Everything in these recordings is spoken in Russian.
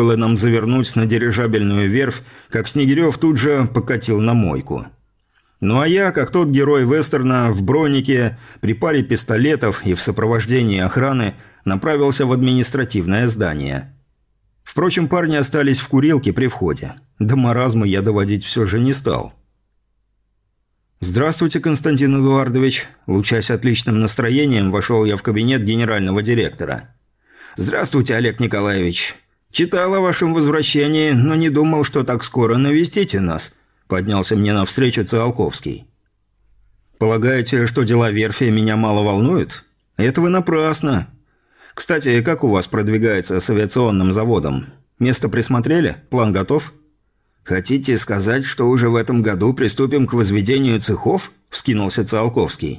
стоило нам завернуть на дирижабельную верфь, как Снегирев тут же покатил на мойку. Ну а я, как тот герой вестерна, в бронике, при паре пистолетов и в сопровождении охраны, направился в административное здание. Впрочем, парни остались в курилке при входе. До маразма я доводить все же не стал. «Здравствуйте, Константин Эдуардович!» Лучась отличным настроением, вошел я в кабинет генерального директора. «Здравствуйте, Олег Николаевич! Читал о вашем возвращении, но не думал, что так скоро навестите нас», – поднялся мне навстречу Циолковский. «Полагаете, что дела верфи меня мало волнуют? Это вы напрасно. Кстати, как у вас продвигается с авиационным заводом? Место присмотрели? План готов?» «Хотите сказать, что уже в этом году приступим к возведению цехов?» – вскинулся Циолковский.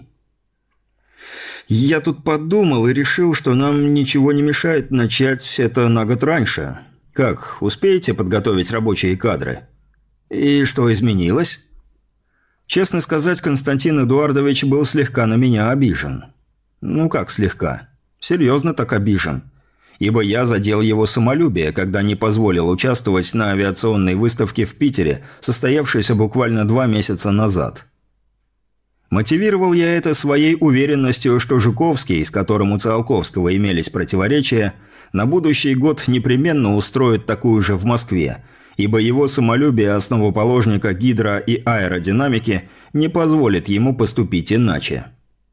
«Я тут подумал и решил, что нам ничего не мешает начать это на год раньше. Как, успеете подготовить рабочие кадры?» «И что изменилось?» Честно сказать, Константин Эдуардович был слегка на меня обижен. Ну как слегка? Серьезно так обижен. Ибо я задел его самолюбие, когда не позволил участвовать на авиационной выставке в Питере, состоявшейся буквально 2 месяца назад. Мотивировал я это своей уверенностью, что Жуковский, с которым у Циолковского имелись противоречия, на будущий год непременно устроит такую же в Москве, ибо его самолюбие основоположника гидро- и аэродинамики не позволит ему поступить иначе.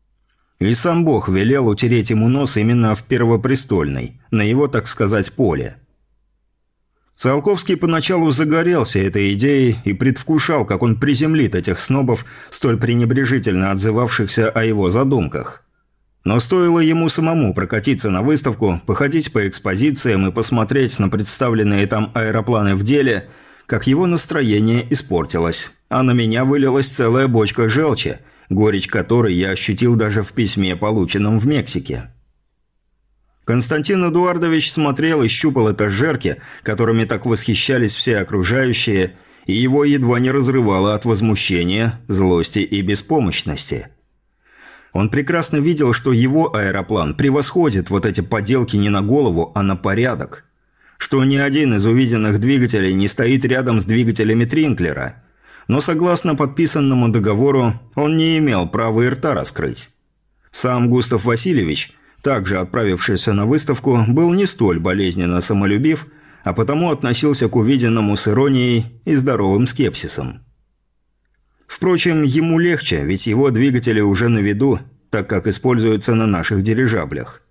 И сам Бог велел утереть ему нос именно в Первопрестольной, на его, так сказать, поле. Циолковский поначалу загорелся этой идеей и предвкушал, как он приземлит этих снобов, столь пренебрежительно отзывавшихся о его задумках. Но стоило ему самому прокатиться на выставку, походить по экспозициям и посмотреть на представленные там аэропланы в деле, как его настроение испортилось, а на меня вылилась целая бочка желчи, горечь которой я ощутил даже в письме, полученном в Мексике. Константин Эдуардович смотрел и щупал этажерки, которыми так восхищались все окружающие, и его едва не разрывало от возмущения, злости и беспомощности. Он прекрасно видел, что его аэроплан превосходит вот эти поделки не на голову, а на порядок. Что ни один из увиденных двигателей не стоит рядом с двигателями Тринклера. Но согласно подписанному договору, он не имел права и рта раскрыть. Сам Густав Васильевич, также отправившийся на выставку, был не столь болезненно самолюбив, а потому относился к увиденному с иронией и здоровым скепсисом. Впрочем, ему легче, ведь его двигатели уже на виду, так как используются на наших дирижаблях.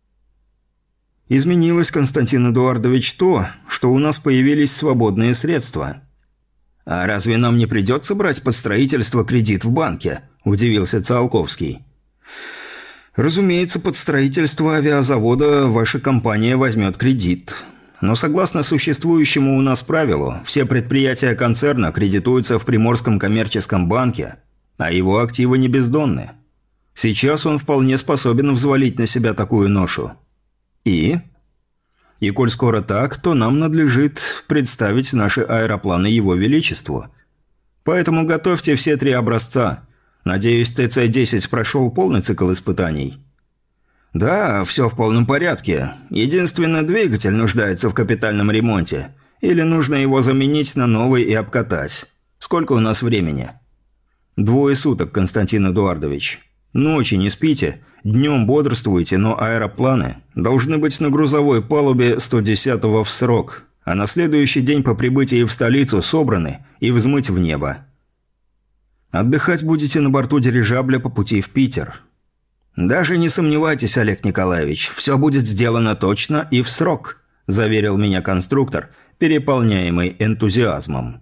Изменилось, Константин Эдуардович, то, что у нас появились свободные средства. «А разве нам не придется брать под строительство кредит в банке?» – удивился Циолковский. «Разумеется, под строительство авиазавода ваша компания возьмет кредит. Но согласно существующему у нас правилу, все предприятия концерна кредитуются в Приморском коммерческом банке, а его активы не бездонны. Сейчас он вполне способен взвалить на себя такую ношу. И коль скоро так, то нам надлежит представить наши аэропланы Его Величеству. Поэтому готовьте все 3 образца. Надеюсь, ТЦ-10 прошел полный цикл испытаний?» «Да, все в полном порядке. Единственный двигатель нуждается в капитальном ремонте. Или нужно его заменить на новый и обкатать. Сколько у нас времени?» 2 суток, Константин Эдуардович. Ночи не спите, днем бодрствуйте, но аэропланы должны быть на грузовой палубе 110-го в срок, а на следующий день по прибытии в столицу собраны и взмыть в небо. Отдыхать будете на борту дирижабля по пути в Питер. «Даже не сомневайтесь, Олег Николаевич, все будет сделано точно и в срок», – заверил меня конструктор, переполняемый энтузиазмом.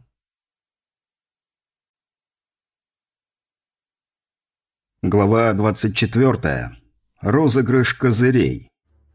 Глава 24. Розыгрыш козырей.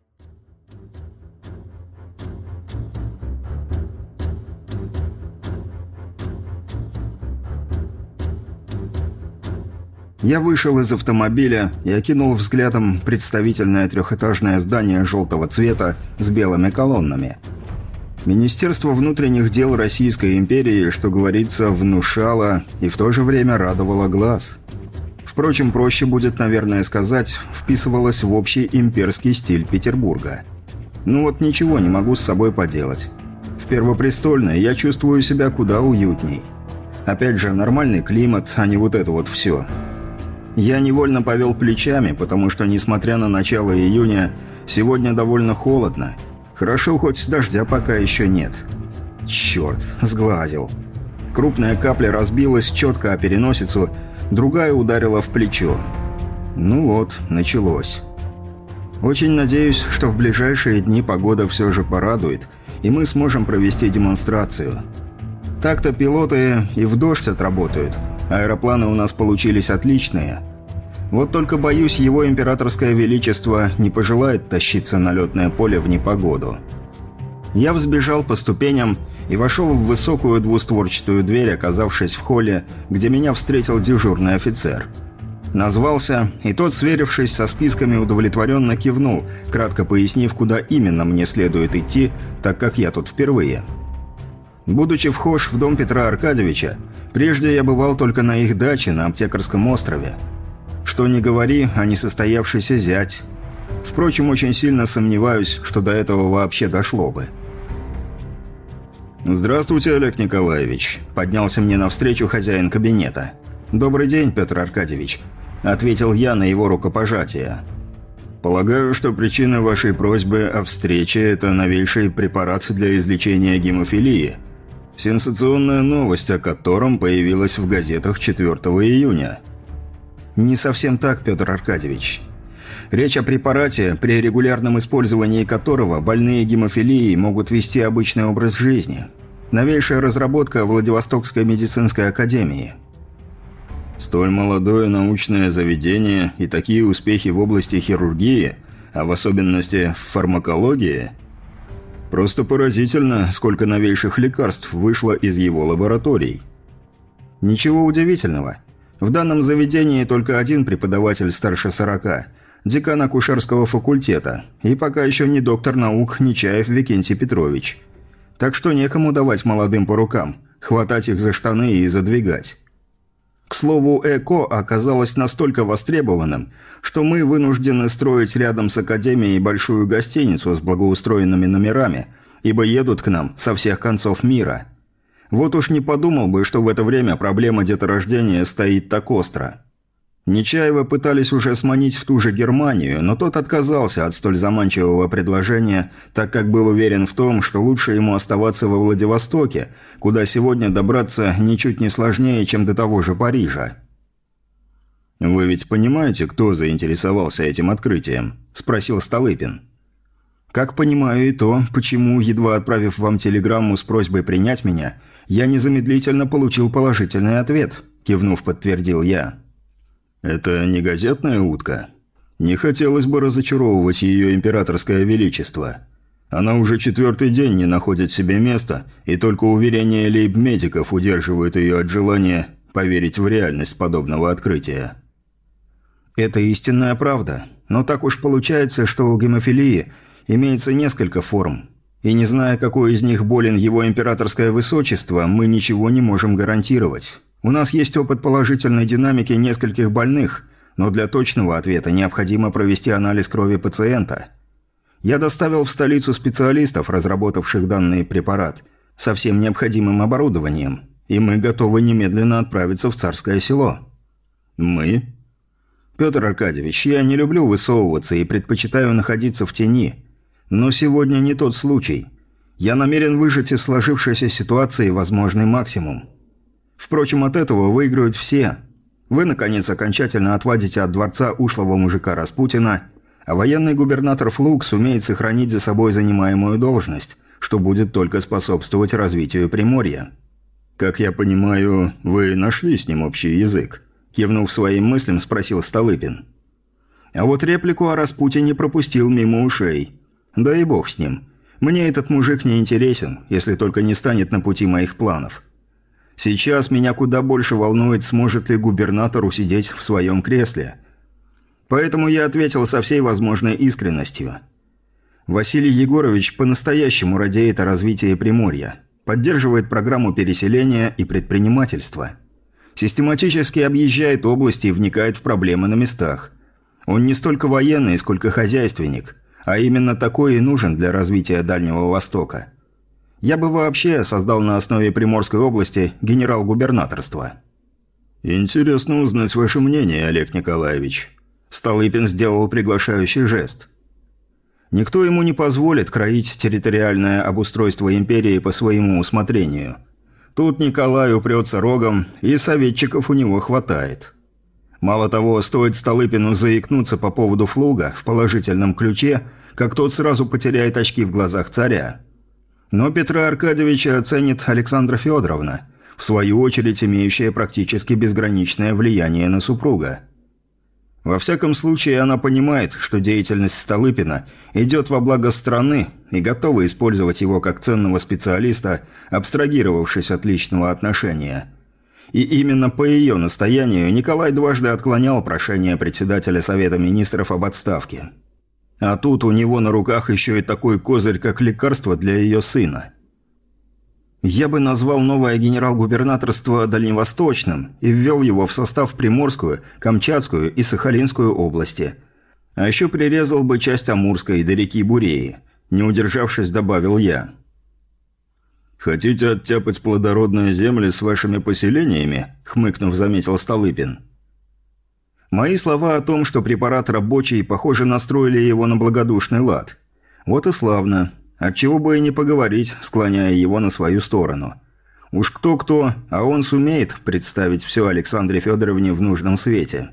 Я вышел из автомобиля и окинул взглядом представительное 3-этажное здание желтого цвета с белыми колоннами. Министерство внутренних дел Российской империи, что говорится, внушало и в то же время радовало глаз. Впрочем, проще будет, наверное, сказать, вписывалось в общий имперский стиль Петербурга. Ну вот ничего не могу с собой поделать. Первопрестольной я чувствую себя куда уютней. Опять же, нормальный климат, а не вот это вот все. Я невольно повел плечами, потому что, несмотря на начало июня, сегодня довольно холодно. Хорошо, хоть дождя пока еще нет. Черт, сгладил. Крупная капля разбилась четко о переносицу, другая ударила в плечо. Ну вот, началось. Очень надеюсь, что в ближайшие дни погода все же порадует, и мы сможем провести демонстрацию. Так-то пилоты и в дождь отработают. Аэропланы у нас получились отличные. Вот только, боюсь, его императорское величество не пожелает тащиться на летное поле в непогоду. Я взбежал по ступеням и вошел в высокую двустворчатую дверь, оказавшись в холле, где меня встретил дежурный офицер. Назвался, и тот, сверившись со списками, удовлетворенно кивнул, кратко пояснив, куда именно мне следует идти, так как я тут впервые. Будучи вхож в дом Петра Аркадьевича, прежде я бывал только на их даче на Аптекарском острове. Что ни говори, а несостоявшийся зять. Впрочем, очень сильно сомневаюсь, что до этого вообще дошло бы. «Здравствуйте, Олег Николаевич», – поднялся мне навстречу хозяин кабинета. «Добрый день, Петр Аркадьевич», – ответил я на его рукопожатие. «Полагаю, что причина вашей просьбы о встрече – это новейший препарат для излечения гемофилии. Сенсационная новость о котором появилась в газетах 4 июня». «Не совсем так, Петр Аркадьевич. Речь о препарате, при регулярном использовании которого больные гемофилией могут вести обычный образ жизни. Новейшая разработка Владивостокской медицинской академии». «Столь молодое научное заведение и такие успехи в области хирургии, а в особенности в фармакологии? Просто поразительно, сколько новейших лекарств вышло из его лабораторий». «Ничего удивительного. В данном заведении только один преподаватель старше 40, декан акушерского факультета, и пока еще не доктор наук Нечаев Викентий Петрович. Так что некому давать молодым по рукам, хватать их за штаны и задвигать. К слову, ЭКО оказалось настолько востребованным, что мы вынуждены строить рядом с академией большую гостиницу с благоустроенными номерами, ибо едут к нам со всех концов мира. Вот уж не подумал бы, что в это время проблема деторождения стоит так остро. Нечаева пытались уже сманить в ту же Германию, но тот отказался от столь заманчивого предложения, так как был уверен в том, что лучше ему оставаться во Владивостоке, куда сегодня добраться ничуть не сложнее, чем до того же Парижа. «Вы ведь понимаете, кто заинтересовался этим открытием?» – спросил Столыпин. «Как понимаю и то, почему, едва отправив вам телеграмму с просьбой принять меня, я незамедлительно получил положительный ответ», – кивнув, подтвердил я. «Это не газетная утка? Не хотелось бы разочаровывать ее императорское величество. Она уже 4-й день не находит себе места, и только уверения лейб-медиков удерживают ее от желания поверить в реальность подобного открытия». «Это истинная правда, но так уж получается, что у гемофилии имеется несколько форм, и не зная, какой из них болен его императорское высочество, мы ничего не можем гарантировать». У нас есть опыт положительной динамики нескольких больных, но для точного ответа необходимо провести анализ крови пациента. Я доставил в столицу специалистов, разработавших данный препарат, со всем необходимым оборудованием, и мы готовы немедленно отправиться в Царское село». «Мы?» «Петр Аркадьевич, я не люблю высовываться и предпочитаю находиться в тени. Но сегодня не тот случай. Я намерен выжать из сложившейся ситуации возможный максимум. Впрочем, от этого выиграют все. Вы, наконец, окончательно отвадите от дворца ушлого мужика Распутина, а военный губернатор Флук сумеет сохранить за собой занимаемую должность, что будет только способствовать развитию Приморья». «Как я понимаю, вы нашли с ним общий язык?» Кивнув своим мыслям, спросил Столыпин. А вот реплику о Распутине пропустил мимо ушей. Да и бог с ним. Мне этот мужик не интересен, если только не станет на пути моих планов. Сейчас меня куда больше волнует, сможет ли губернатор усидеть в своем кресле. Поэтому я ответил со всей возможной искренностью. Василий Егорович по-настоящему радеет о развитии Приморья, поддерживает программу переселения и предпринимательства. Систематически объезжает области и вникает в проблемы на местах. Он не столько военный, сколько хозяйственник, а именно такой и нужен для развития Дальнего Востока. Я бы вообще создал на основе Приморской области генерал-губернаторство». «Интересно узнать ваше мнение, Олег Николаевич». Столыпин сделал приглашающий жест. Никто ему не позволит кроить территориальное обустройство империи по своему усмотрению. Тут Николай упрется рогом, и советчиков у него хватает. Мало того, стоит Столыпину заикнуться по поводу Флуга в положительном ключе, как тот сразу потеряет очки в глазах царя. Но Петра Аркадьевича оценит Александра Федоровна, в свою очередь имеющая практически безграничное влияние на супруга. Во всяком случае, она понимает, что деятельность Столыпина идет во благо страны и готова использовать его как ценного специалиста, абстрагировавшись от личного отношения. И именно по ее настоянию Николай дважды отклонял прошение председателя Совета Министров об отставке. А тут у него на руках еще и такой козырь, как лекарство для ее сына. Я бы назвал новое генерал-губернаторство Дальневосточным и ввел его в состав Приморскую, Камчатскую и Сахалинскую области. А еще прирезал бы часть Амурской до реки Буреи. Не удержавшись, добавил я. «Хотите оттяпать плодородные земли с вашими поселениями?» – хмыкнув, заметил Столыпин. Мои слова о том, что препарат рабочий, похоже, настроили его на благодушный лад. Вот и славно. Отчего бы и не поговорить, склоняя его на свою сторону. Уж кто-кто, а он сумеет представить все Александре Федоровне в нужном свете.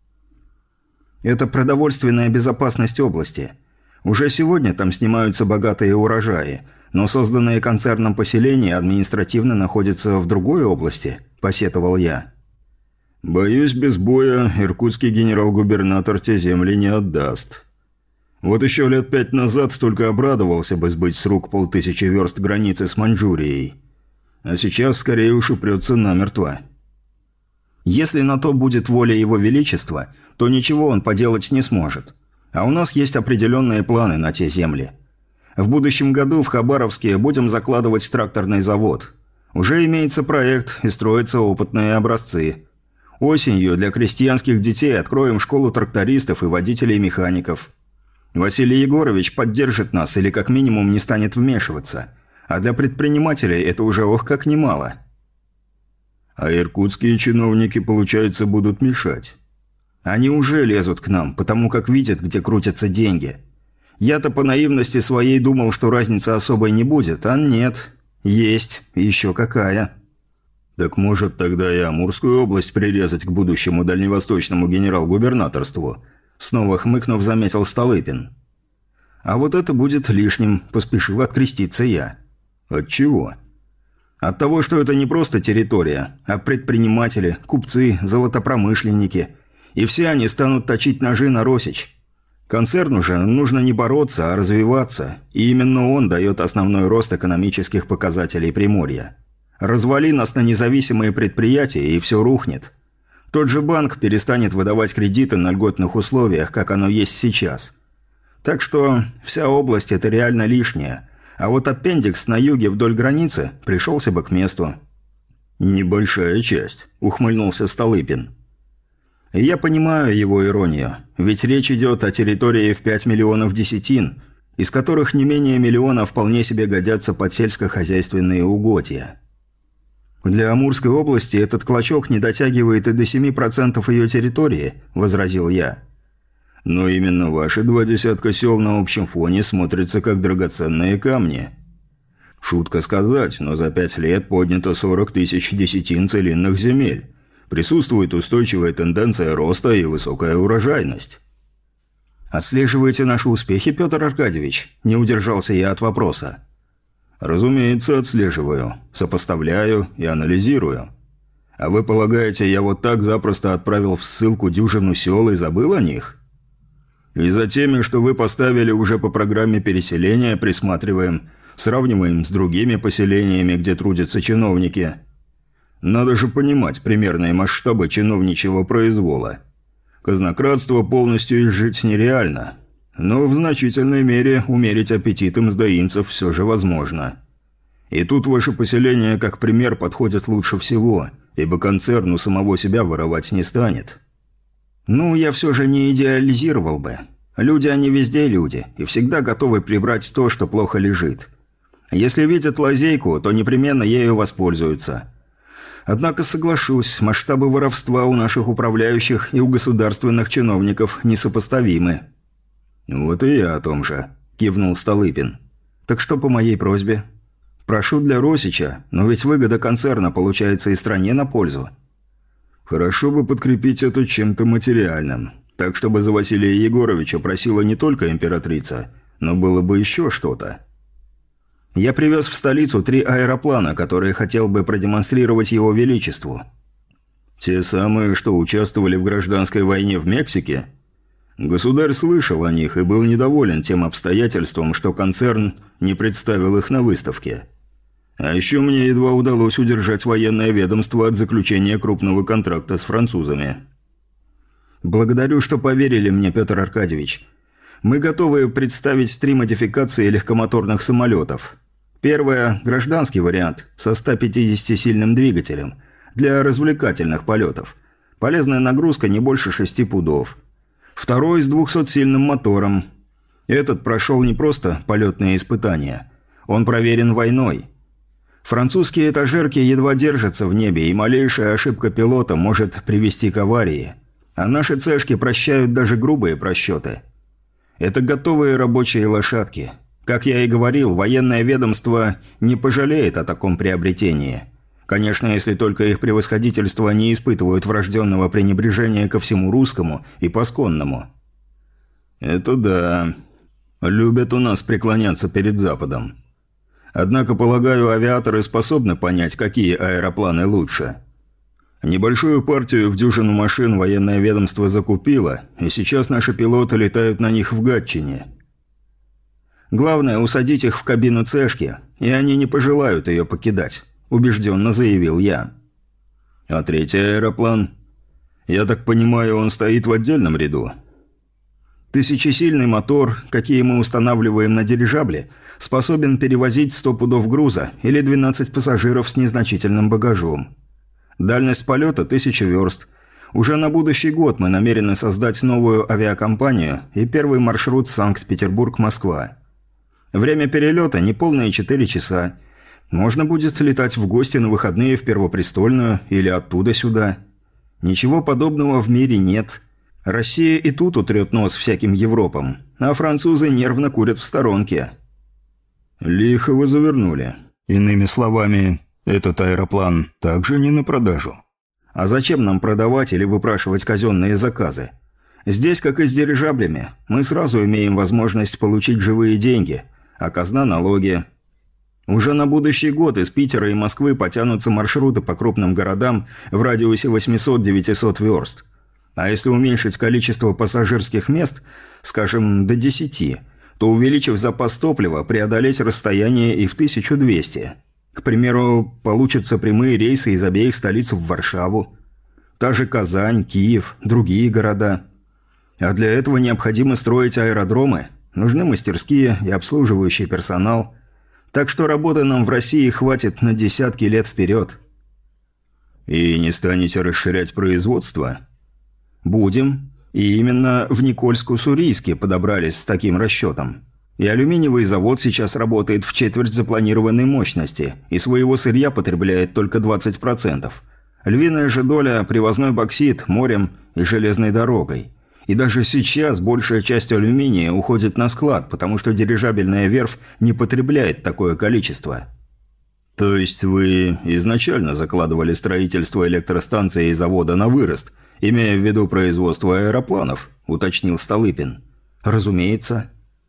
Это продовольственная безопасность области. Уже сегодня там снимаются богатые урожаи, но созданные концерном поселения административно находятся в другой области, посетовал я. «Боюсь, без боя иркутский генерал-губернатор те земли не отдаст. Вот еще лет 5 назад только обрадовался бы сбыть с рук 500 верст границы с Маньчжурией. А сейчас скорее уж упрется намертво. Если на то будет воля его величества, то ничего он поделать не сможет. А у нас есть определенные планы на те земли. В будущем году в Хабаровске будем закладывать тракторный завод. Уже имеется проект и строятся опытные образцы. Осенью для крестьянских детей откроем школу трактористов и водителей-механиков. Василий Егорович поддержит нас или как минимум не станет вмешиваться. А для предпринимателей это уже ох как немало. А иркутские чиновники, получается, будут мешать. Они уже лезут к нам, потому как видят, где крутятся деньги. Я-то по наивности своей думал, что разницы особой не будет, а нет. Есть, еще какая. Так может тогда и Амурскую область прирезать к будущему дальневосточному генерал-губернаторству? Снова хмыкнув, заметил Столыпин. А вот это будет лишним, поспешил откреститься я. От чего? От того, что это не просто территория, а предприниматели, купцы, золотопромышленники. И все они станут точить ножи на Росич. Концерну же нужно не бороться, а развиваться. И именно он дает основной рост экономических показателей Приморья. Развали нас на независимые предприятия, и все рухнет. Тот же банк перестанет выдавать кредиты на льготных условиях, как оно есть сейчас. Так что вся область – это реально лишнее. А вот аппендикс на юге вдоль границы пришелся бы к месту. «Небольшая часть», – ухмыльнулся Столыпин. Я понимаю его иронию, ведь речь идет о территории в 5 миллионов десятин, из которых не менее миллиона вполне себе годятся под сельскохозяйственные угодья. «Для Амурской области этот клочок не дотягивает и до 7% ее территории», – возразил я. «Но именно ваши 20 сел на общем фоне смотрятся как драгоценные камни. Шутка сказать, но за 5 лет поднято 40 тысяч десятин целинных земель. Присутствует устойчивая тенденция роста и высокая урожайность». «Отслеживаете наши успехи, Петр Аркадьевич?» – не удержался я от вопроса. «Разумеется, отслеживаю, сопоставляю и анализирую. А вы полагаете, я вот так запросто отправил в ссылку дюжину сел и забыл о них? И за теми, что вы поставили уже по программе переселения, присматриваем, сравниваем с другими поселениями, где трудятся чиновники. Надо же понимать примерные масштабы чиновничьего произвола. Казнократство полностью изжить нереально». Но в значительной мере умерить аппетит мздоимцев все же возможно. И тут ваше поселение как пример подходит лучше всего, ибо концерн у самого себя воровать не станет. Ну, я все же не идеализировал бы. Люди они везде люди, и всегда готовы прибрать то, что плохо лежит. Если видят лазейку, то непременно ею воспользуются. Однако соглашусь, масштабы воровства у наших управляющих и у государственных чиновников несопоставимы». «Вот и я о том же», – кивнул Столыпин. «Так что по моей просьбе?» «Прошу для Росича, но ведь выгода концерна получается и стране на пользу». «Хорошо бы подкрепить это чем-то материальным, так чтобы за Василия Егоровича просила не только императрица, но было бы еще что-то». «Я привез в столицу 3 аэроплана, которые хотел бы продемонстрировать его величеству». «Те самые, что участвовали в гражданской войне в Мексике?» «Государь слышал о них и был недоволен тем обстоятельством, что концерн не представил их на выставке. А еще мне едва удалось удержать военное ведомство от заключения крупного контракта с французами». «Благодарю, что поверили мне, Петр Аркадьевич. Мы готовы представить 3 модификации легкомоторных самолетов. Первая – гражданский вариант со 150-сильным двигателем для развлекательных полетов. Полезная нагрузка не больше 6 пудов. Второй с 200-сильным мотором. Этот прошел не просто полетные испытания. Он проверен войной. Французские этажерки едва держатся в небе, и малейшая ошибка пилота может привести к аварии. А наши цешки прощают даже грубые просчеты. Это готовые рабочие лошадки. Как я и говорил, военное ведомство не пожалеет о таком приобретении. Конечно, если только их превосходительство не испытывают врожденного пренебрежения ко всему русскому и пасконному». «Это да. Любят у нас преклоняться перед Западом. Однако, полагаю, авиаторы способны понять, какие аэропланы лучше. Небольшую партию в дюжину машин военное ведомство закупило, и сейчас наши пилоты летают на них в Гатчине. Главное – усадить их в кабину цешки, и они не пожелают ее покидать», – убежденно заявил я. «А 3-й аэроплан? Я так понимаю, он стоит в отдельном ряду?» 1000-сильный мотор, какие мы устанавливаем на дирижабле, способен перевозить 100 пудов груза или 12 пассажиров с незначительным багажом. Дальность полета – 1000 верст. Уже на будущий год мы намерены создать новую авиакомпанию и первый маршрут Санкт-Петербург-Москва. Время перелета – неполные 4 часа. Можно будет летать в гости на выходные в Первопрестольную или оттуда сюда. Ничего подобного в мире нет. Россия и тут утрет нос всяким Европам, а французы нервно курят в сторонке». «Лихо вы завернули. Иными словами, этот аэроплан также не на продажу». «А зачем нам продавать или выпрашивать казенные заказы? Здесь, как и с дирижаблями, мы сразу имеем возможность получить живые деньги, а казна – налоги. Уже на будущий год из Питера и Москвы потянутся маршруты по крупным городам в радиусе 800-900 верст. А если уменьшить количество пассажирских мест, скажем, до 10, то, увеличив запас топлива, преодолеть расстояние и в 1200. К примеру, получатся прямые рейсы из обеих столиц в Варшаву. Та же Казань, Киев, другие города. А для этого необходимо строить аэродромы, нужны мастерские и обслуживающий персонал. Так что работы нам в России хватит на десятки лет вперед». «И не станете расширять производство?» «Будем. И именно в Никольск-Уссурийске подобрались с таким расчетом. И алюминиевый завод сейчас работает в четверть запланированной мощности, и своего сырья потребляет только 20%. Львиная же доля – привозной боксит, морем и железной дорогой. И даже сейчас большая часть алюминия уходит на склад, потому что дирижабельная верфь не потребляет такое количество». «То есть вы изначально закладывали строительство электростанции и завода на вырост, имея в виду производство аэропланов?» – уточнил Столыпин. «Разумеется».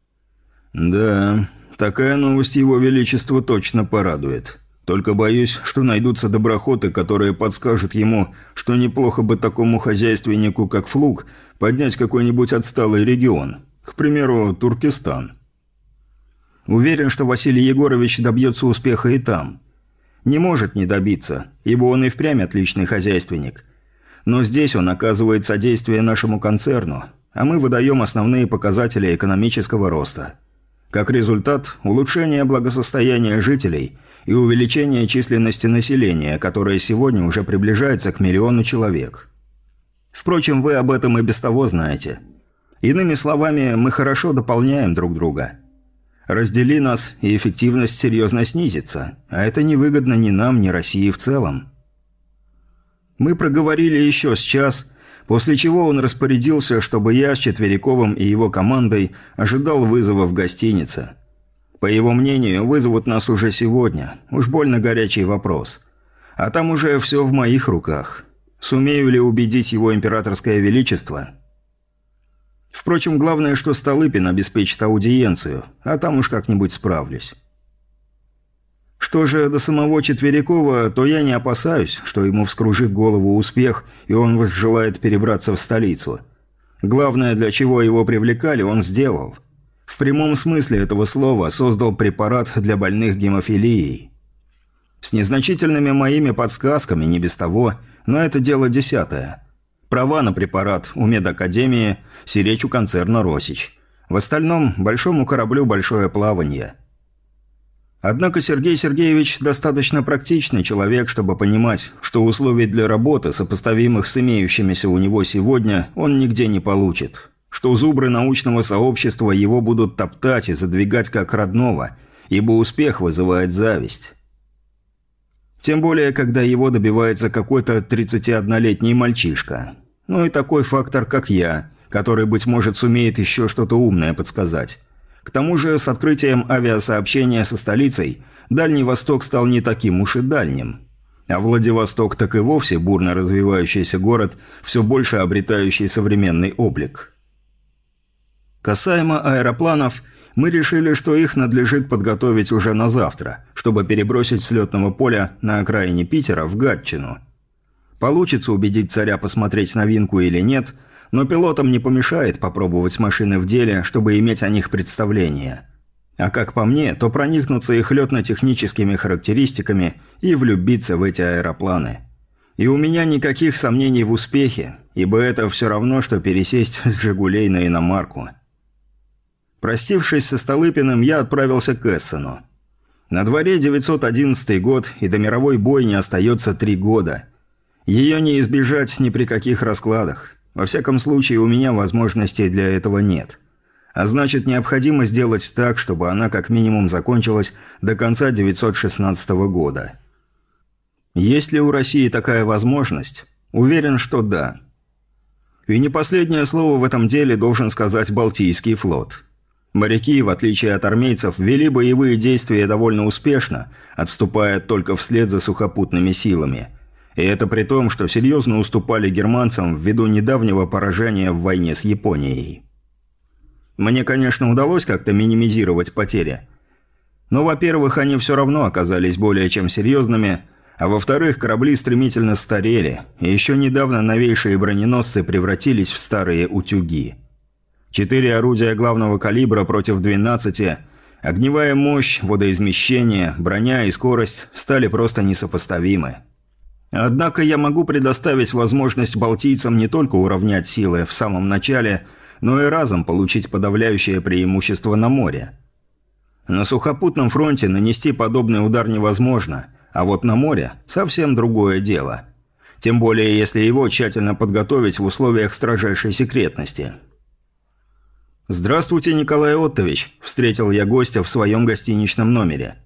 «Да, такая новость его величества точно порадует. Только боюсь, что найдутся доброхоты, которые подскажут ему, что неплохо бы такому хозяйственнику, как Флуг, поднять какой-нибудь отсталый регион. К примеру, Туркестан». «Уверен, что Василий Егорович добьется успеха и там. Не может не добиться, ибо он и впрямь отличный хозяйственник. Но здесь он оказывает содействие нашему концерну, а мы выдаем основные показатели экономического роста. Как результат – улучшение благосостояния жителей и увеличение численности населения, которое сегодня уже приближается к 1 миллиону человек. Впрочем, вы об этом и без того знаете. Иными словами, мы хорошо дополняем друг друга. Раздели нас, и эффективность серьезно снизится, а это невыгодно ни нам, ни России в целом. Мы проговорили еще с час, после чего он распорядился, чтобы я с Четвериковым и его командой ожидал вызова в гостинице. По его мнению, вызовут нас уже сегодня, уж больно горячий вопрос. А там уже все в моих руках. Сумею ли убедить его императорское величество? Впрочем, главное, что Столыпин обеспечит аудиенцию, а там уж как-нибудь справлюсь. Что же до самого Четверикова, то я не опасаюсь, что ему вскружит голову успех, и он возжелает перебраться в столицу. Главное, для чего его привлекали, он сделал. В прямом смысле этого слова создал препарат для больных гемофилией. С незначительными моими подсказками, не без того, но это дело десятое. Права на препарат у медакадемии, сиречь у концерна «Росич». В остальном, большому кораблю большое плаванье. Однако Сергей Сергеевич достаточно практичный человек, чтобы понимать, что условий для работы, сопоставимых с имеющимися у него сегодня, он нигде не получит. Что зубры научного сообщества его будут топтать и задвигать как родного, ибо успех вызывает зависть. Тем более, когда его добивается какой-то 31-летний мальчишка. Ну и такой фактор, как я, который, быть может, сумеет еще что-то умное подсказать. К тому же, с открытием авиасообщения со столицей, Дальний Восток стал не таким уж и дальним. А Владивосток так и вовсе бурно развивающийся город, все больше обретающий современный облик. Касаемо аэропланов, мы решили, что их надлежит подготовить уже на завтра, чтобы перебросить с летного поля на окраине Питера в Гатчину. Получится убедить царя посмотреть новинку или нет, но пилотам не помешает попробовать машины в деле, чтобы иметь о них представление. А как по мне, то проникнуться их летно-техническими характеристиками и влюбиться в эти аэропланы. И у меня никаких сомнений в успехе, ибо это все равно, что пересесть с «Жигулей» на иномарку. Простившись со Столыпиным, я отправился к Эссену. На дворе 911 год, и до мировой бойни остается 3 года. Ее не избежать ни при каких раскладах. Во всяком случае, у меня возможностей для этого нет. А значит, необходимо сделать так, чтобы она как минимум закончилась до конца 916 года. Есть ли у России такая возможность? Уверен, что да. И не последнее слово в этом деле должен сказать Балтийский флот. Моряки, в отличие от армейцев, вели боевые действия довольно успешно, отступая только вслед за сухопутными силами. И это при том, что серьезно уступали германцам ввиду недавнего поражения в войне с Японией. Мне, конечно, удалось как-то минимизировать потери. Но, во-первых, они все равно оказались более чем серьезными, а во-вторых, корабли стремительно старели, и еще недавно новейшие броненосцы превратились в старые утюги. 4 орудия главного калибра против 12, огневая мощь, водоизмещение, броня и скорость стали просто несопоставимы. Однако я могу предоставить возможность балтийцам не только уравнять силы в самом начале, но и разом получить подавляющее преимущество на море. На сухопутном фронте нанести подобный удар невозможно, а вот на море совсем другое дело. Тем более, если его тщательно подготовить в условиях строжайшей секретности. «Здравствуйте, Николай Оттович», – встретил я гостя в своем гостиничном номере.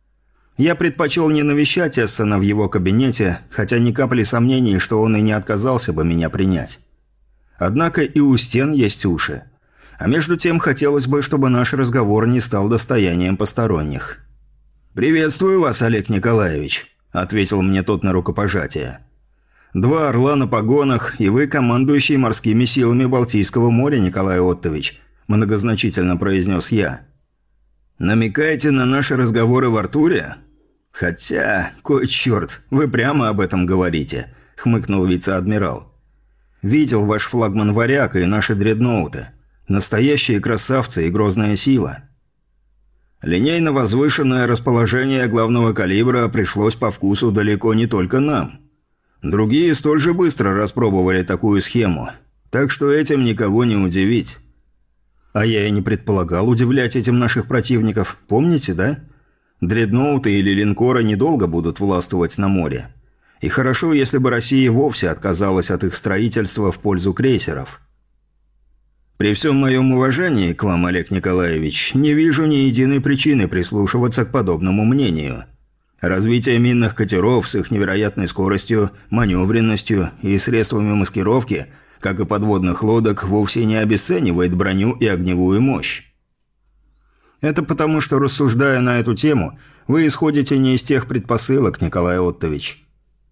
Я предпочел не навещать Эссена в его кабинете, хотя ни капли сомнений, что он и не отказался бы меня принять. Однако и у стен есть уши. А между тем хотелось бы, чтобы наш разговор не стал достоянием посторонних. «Приветствую вас, Олег Николаевич», – ответил мне тот на рукопожатие. «2 орла на погонах, и вы командующий морскими силами Балтийского моря, Николай Оттович», – многозначительно произнес я. «Намекаете на наши разговоры в Артуре? Хотя, кой черт, вы прямо об этом говорите», – хмыкнул вице-адмирал. «Видел ваш флагман «Варяг» и наши дредноуты. Настоящие красавцы и грозная сила». Линейно-возвышенное расположение главного калибра пришлось по вкусу далеко не только нам. Другие столь же быстро распробовали такую схему, так что этим никого не удивить. А я и не предполагал удивлять этим наших противников, помните, да? Дредноуты или линкоры недолго будут властвовать на море. И хорошо, если бы Россия вовсе отказалась от их строительства в пользу крейсеров. При всем моем уважении к вам, Олег Николаевич, не вижу ни единой причины прислушиваться к подобному мнению. Развитие минных катеров с их невероятной скоростью, маневренностью и средствами маскировки, как и подводных лодок, вовсе не обесценивает броню и огневую мощь. Это потому, что, рассуждая на эту тему, вы исходите не из тех предпосылок, Николай Оттович.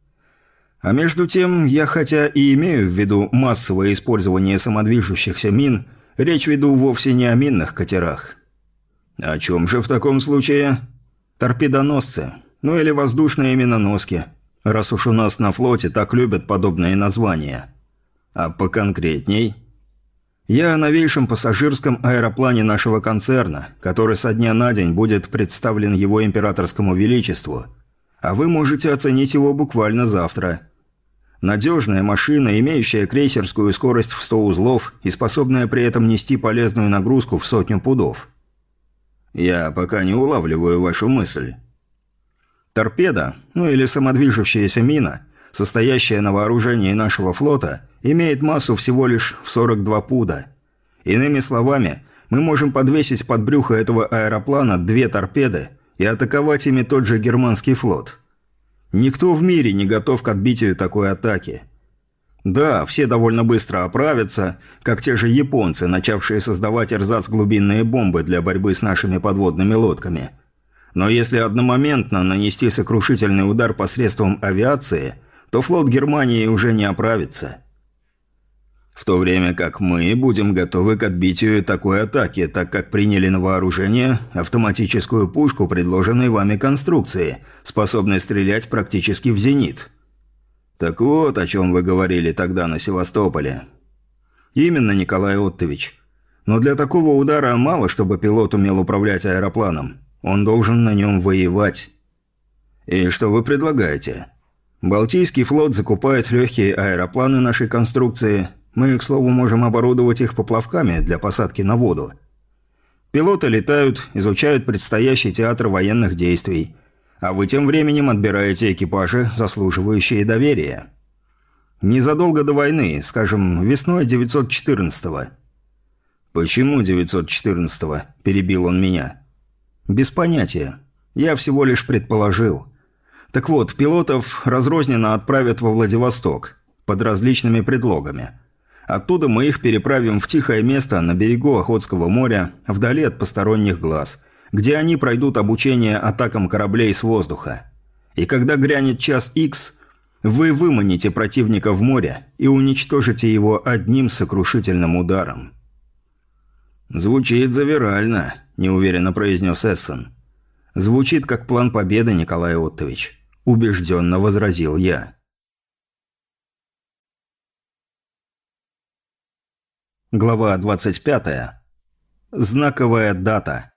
А между тем, я хотя и имею в виду массовое использование самодвижущихся мин, речь веду вовсе не о минных катерах. О чем же в таком случае? Торпедоносцы, ну или воздушные миноноски, раз уж у нас на флоте так любят подобные названия. А поконкретней? Я о новейшем пассажирском аэроплане нашего концерна, который со дня на день будет представлен его императорскому величеству, а вы можете оценить его буквально завтра. Надежная машина, имеющая крейсерскую скорость в 100 узлов и способная при этом нести полезную нагрузку в 100 пудов. Я пока не улавливаю вашу мысль. Торпеда, ну или самодвижущаяся мина, состоящая на вооружении нашего флота, имеет массу всего лишь в 42 пуда. Иными словами, мы можем подвесить под брюхо этого аэроплана 2 торпеды и атаковать ими тот же германский флот. Никто в мире не готов к отбитию такой атаки. Да, все довольно быстро оправятся, как те же японцы, начавшие создавать эрзац-глубинные бомбы для борьбы с нашими подводными лодками. Но если одномоментно нанести сокрушительный удар посредством авиации, то флот Германии уже не оправится. В то время как мы будем готовы к отбитию такой атаки, так как приняли на вооружение автоматическую пушку, предложенной вами конструкции, способной стрелять практически в зенит. Так вот, о чем вы говорили тогда на Севастополе. Именно, Николай Оттович. Но для такого удара мало, чтобы пилот умел управлять аэропланом. Он должен на нем воевать. И что вы предлагаете? Балтийский флот закупает легкие аэропланы нашей конструкции. Мы, к слову, можем оборудовать их поплавками для посадки на воду. Пилоты летают, изучают предстоящий театр военных действий. А вы тем временем отбираете экипажи, заслуживающие доверия. Незадолго до войны, скажем, весной 914-го. «Почему 914-го?» – перебил он меня. «Без понятия. Я всего лишь предположил. Так вот, пилотов разрозненно отправят во Владивосток, под различными предлогами. Оттуда мы их переправим в тихое место на берегу Охотского моря, вдали от посторонних глаз, где они пройдут обучение атакам кораблей с воздуха. И когда грянет час Х, вы выманите противника в море и уничтожите его одним сокрушительным ударом». «Звучит завирально», – неуверенно произнес Эссен. «Звучит как план победы, Николай Оттович», – убежденно возразил я. Глава 25. Знаковая дата.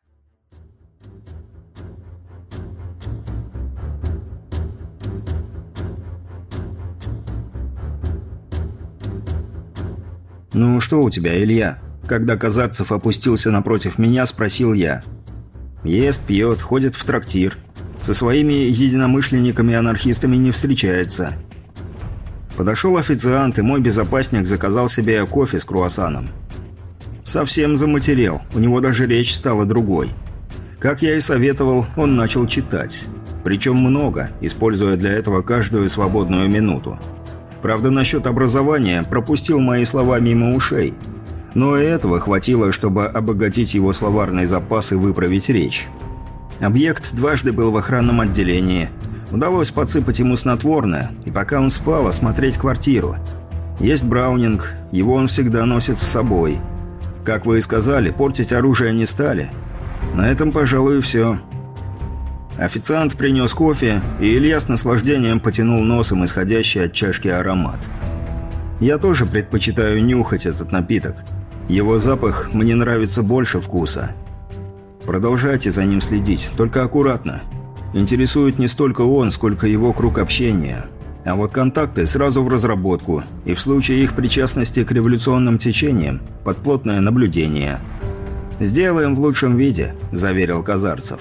«Ну что у тебя, Илья?» Когда Казарцев опустился напротив меня, спросил я. «Ест, пьет, ходит в трактир. Со своими единомышленниками-анархистами не встречается». Подошел официант, и мой безопасник заказал себе кофе с круассаном. Совсем заматерел, у него даже речь стала другой. Как я и советовал, он начал читать. Причем много, используя для этого каждую свободную минуту. Правда, насчет образования пропустил мои слова мимо ушей. Но и этого хватило, чтобы обогатить его словарный запас и выправить речь. Объект дважды был в охранном отделении. Удалось подсыпать ему снотворное, и пока он спал, осмотреть квартиру. Есть браунинг, его он всегда носит с собой. Как вы и сказали, портить оружие не стали. На этом, пожалуй, и все. Официант принес кофе, и Илья с наслаждением потянул носом исходящий от чашки аромат. Я тоже предпочитаю нюхать этот напиток. Его запах мне нравится больше вкуса. Продолжайте за ним следить, только аккуратно. Интересует не столько он, сколько его круг общения. А вот контакты сразу в разработку, и в случае их причастности к революционным течениям под плотное наблюдение. «Сделаем в лучшем виде», – заверил Казарцев.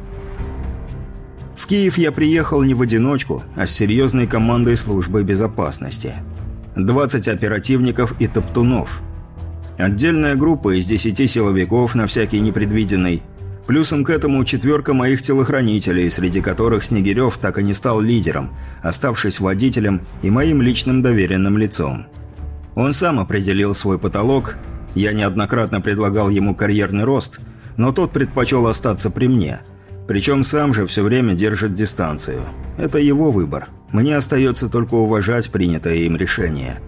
В Киев я приехал не в одиночку, а с серьезной командой службы безопасности. 20 оперативников и топтунов. Отдельная группа из 10 силовиков на всякий непредвиденный. Плюсом к этому 4 моих телохранителей, среди которых Снегирев так и не стал лидером, оставшись водителем и моим личным доверенным лицом. Он сам определил свой потолок, я неоднократно предлагал ему карьерный рост, но тот предпочел остаться при мне. Причем сам же все время держит дистанцию. Это его выбор. Мне остается только уважать принятое им решение.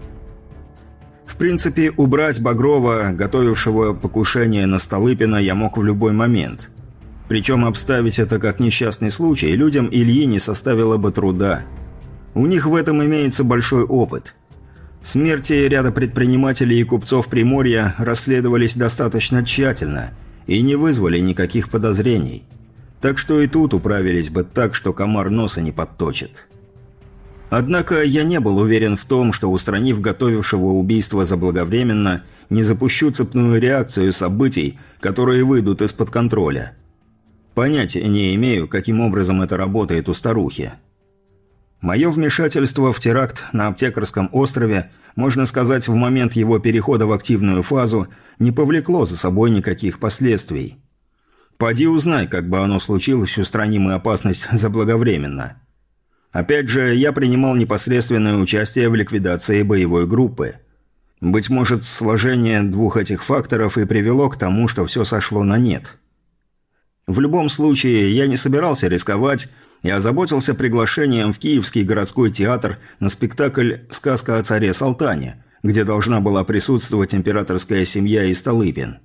В принципе, убрать Багрова, готовившего покушение на Столыпина, я мог в любой момент. Причем обставить это как несчастный случай людям Ильи не составило бы труда. У них в этом имеется большой опыт. Смерти ряда предпринимателей и купцов Приморья расследовались достаточно тщательно и не вызвали никаких подозрений. Так что и тут управились бы так, что комар носа не подточит. Однако я не был уверен в том, что, устранив готовившего убийство заблаговременно, не запущу цепную реакцию событий, которые выйдут из-под контроля. Понятия не имею, каким образом это работает у старухи. Мое вмешательство в теракт на Аптекарском острове, можно сказать, в момент его перехода в активную фазу, не повлекло за собой никаких последствий. Поди узнай, как бы оно случилось, устраним и опасность заблаговременно. Опять же, я принимал непосредственное участие в ликвидации боевой группы. Быть может, сложение двух этих факторов и привело к тому, что все сошло на нет. В любом случае, я не собирался рисковать и озаботился приглашением в Киевский городской театр на спектакль «Сказка о царе Салтане», где должна была присутствовать императорская семья и Столыпин.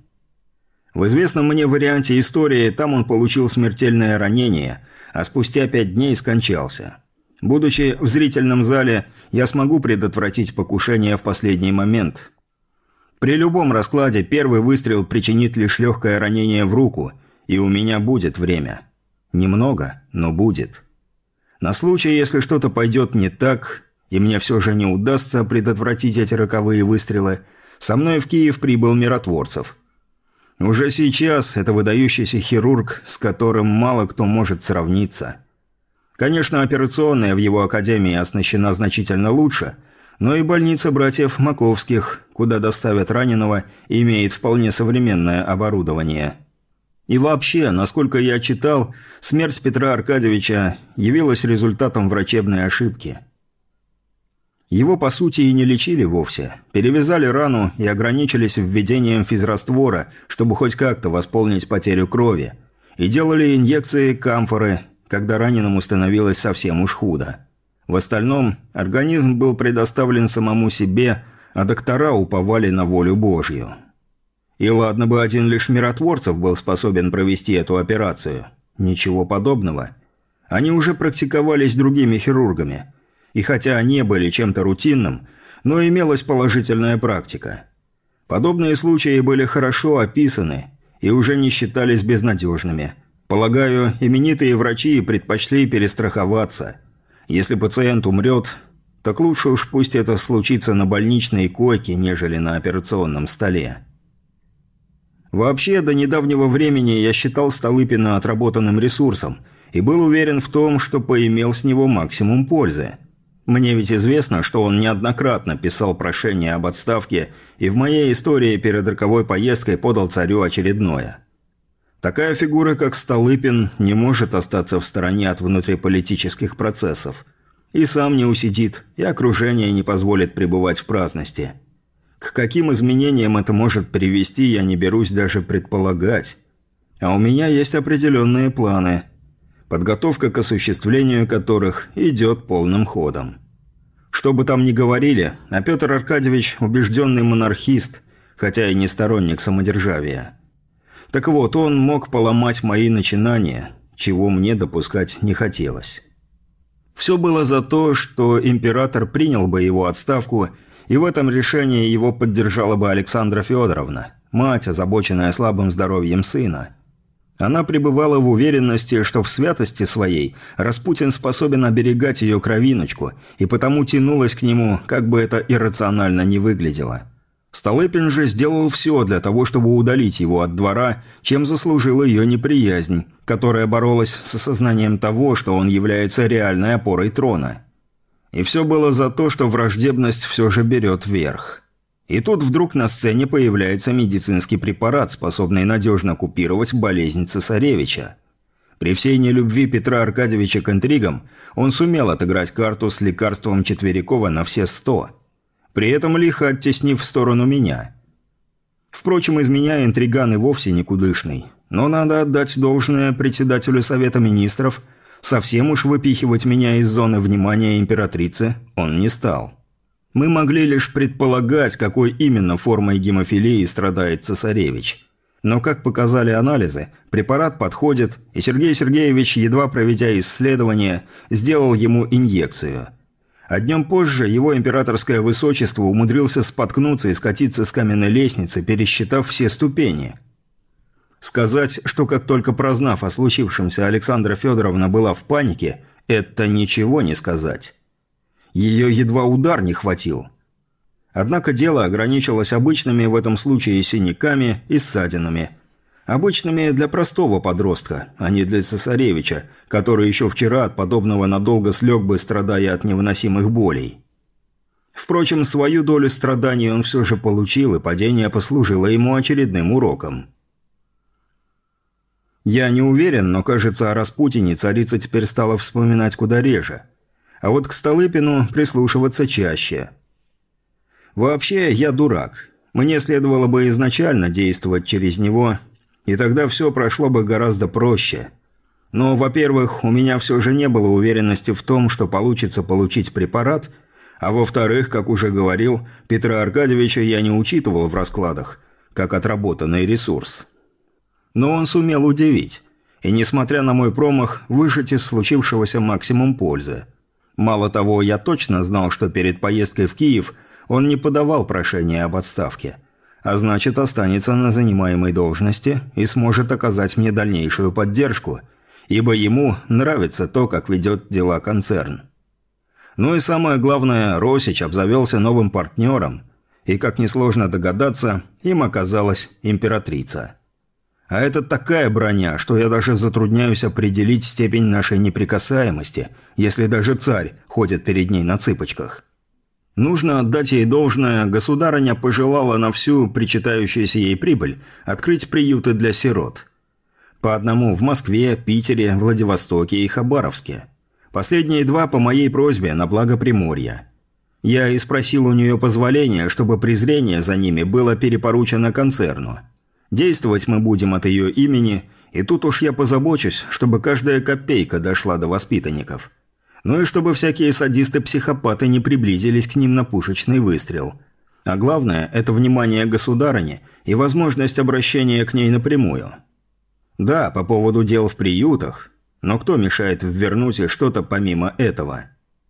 В известном мне варианте истории там он получил смертельное ранение, а спустя 5 дней скончался. Будучи в зрительном зале, я смогу предотвратить покушение в последний момент. При любом раскладе первый выстрел причинит лишь легкое ранение в руку, и у меня будет время. Немного, но будет. На случай, если что-то пойдет не так, и мне все же не удастся предотвратить эти роковые выстрелы, со мной в Киев прибыл Миротворцев. Уже сейчас это выдающийся хирург, с которым мало кто может сравниться. Конечно, операционная в его академии оснащена значительно лучше, но и больница братьев Маковских, куда доставят раненого, имеет вполне современное оборудование. И вообще, насколько я читал, смерть Петра Аркадьевича явилась результатом врачебной ошибки. Его, по сути, и не лечили вовсе. Перевязали рану и ограничились введением физраствора, чтобы хоть как-то восполнить потерю крови. И делали инъекции камфоры, когда раненому становилось совсем уж худо. В остальном, организм был предоставлен самому себе, а доктора уповали на волю Божью. И ладно бы один лишь Миротворцев был способен провести эту операцию. Ничего подобного. Они уже практиковались другими хирургами. И хотя не были чем-то рутинным, но имелась положительная практика. Подобные случаи были хорошо описаны и уже не считались безнадежными. Полагаю, именитые врачи предпочли перестраховаться. Если пациент умрет, так лучше уж пусть это случится на больничной койке, нежели на операционном столе. Вообще, до недавнего времени я считал Столыпина отработанным ресурсом и был уверен в том, что поимел с него максимум пользы. Мне ведь известно, что он неоднократно писал прошение об отставке и в моей истории перед роковой поездкой подал царю очередное. Такая фигура, как Столыпин, не может остаться в стороне от внутриполитических процессов. И сам не усидит, и окружение не позволит пребывать в праздности. К каким изменениям это может привести, я не берусь даже предполагать. А у меня есть определенные планы, подготовка к осуществлению которых идет полным ходом. Что бы там ни говорили, а Петр Аркадьевич – убежденный монархист, хотя и не сторонник самодержавия. Так вот, он мог поломать мои начинания, чего мне допускать не хотелось. Все было за то, что император принял бы его отставку, и в этом решении его поддержала бы Александра Федоровна, мать, озабоченная слабым здоровьем сына. Она пребывала в уверенности, что в святости своей Распутин способен оберегать ее кровиночку, и потому тянулась к нему, как бы это иррационально ни выглядело. Столыпин же сделал все для того, чтобы удалить его от двора, чем заслужил ее неприязнь, которая боролась с осознанием того, что он является реальной опорой трона. И все было за то, что враждебность все же берет верх. И тут вдруг на сцене появляется медицинский препарат, способный надежно купировать болезнь цесаревича. При всей нелюбви Петра Аркадьевича к интригам он сумел отыграть карту с лекарством Четверякова на все 100, при этом лихо оттеснив в сторону меня. Впрочем, из меня интриган и вовсе никудышный, но надо отдать должное председателю Совета Министров, совсем уж выпихивать меня из зоны внимания императрицы он не стал. Мы могли лишь предполагать, какой именно формой гемофилии страдает цесаревич. Но, как показали анализы, препарат подходит, и Сергей Сергеевич, едва проведя исследование, сделал ему инъекцию. А днем позже его императорское высочество умудрился споткнуться и скатиться с каменной лестницы, пересчитав все ступени. Сказать, что как только прознав о случившемся, Александра Федоровна была в панике, это ничего не сказать. Ее едва удар не хватил. Однако дело ограничилось обычными в этом случае синяками и ссадинами. Обычными для простого подростка, а не для цесаревича, который еще вчера от подобного надолго слег бы, страдая от невыносимых болей. Впрочем, свою долю страданий он все же получил, и падение послужило ему очередным уроком. Я не уверен, но, кажется, о Распутине царица теперь стала вспоминать куда реже. А вот к Столыпину прислушиваться чаще. Вообще, я дурак. Мне следовало бы изначально действовать через него, и тогда все прошло бы гораздо проще. Но, во-первых, у меня все же не было уверенности в том, что получится получить препарат, а во-вторых, как уже говорил, Петра Аркадьевича я не учитывал в раскладах, как отработанный ресурс. Но он сумел удивить, и, несмотря на мой промах, выжать из случившегося максимум пользы. Мало того, я точно знал, что перед поездкой в Киев он не подавал прошение об отставке, а значит, останется на занимаемой должности и сможет оказать мне дальнейшую поддержку, ибо ему нравится то, как ведет дела концерн. Ну и самое главное, Росич обзавелся новым партнером, и, как несложно догадаться, им оказалась императрица. А это такая броня, что я даже затрудняюсь определить степень нашей неприкасаемости, если даже царь ходит перед ней на цыпочках. Нужно отдать ей должное, государыня пожелала на всю причитающуюся ей прибыль открыть приюты для сирот. По одному в Москве, Питере, Владивостоке и Хабаровске. Последние 2 по моей просьбе на благо Приморья. Я и спросил у нее позволения, чтобы презрение за ними было перепоручено концерну. Действовать мы будем от ее имени, и тут уж я позабочусь, чтобы каждая копейка дошла до воспитанников. Ну и чтобы всякие садисты-психопаты не приблизились к ним на пушечный выстрел. А главное – это внимание государыни и возможность обращения к ней напрямую. Да, по поводу дел в приютах, но кто мешает ввернуть и что-то помимо этого?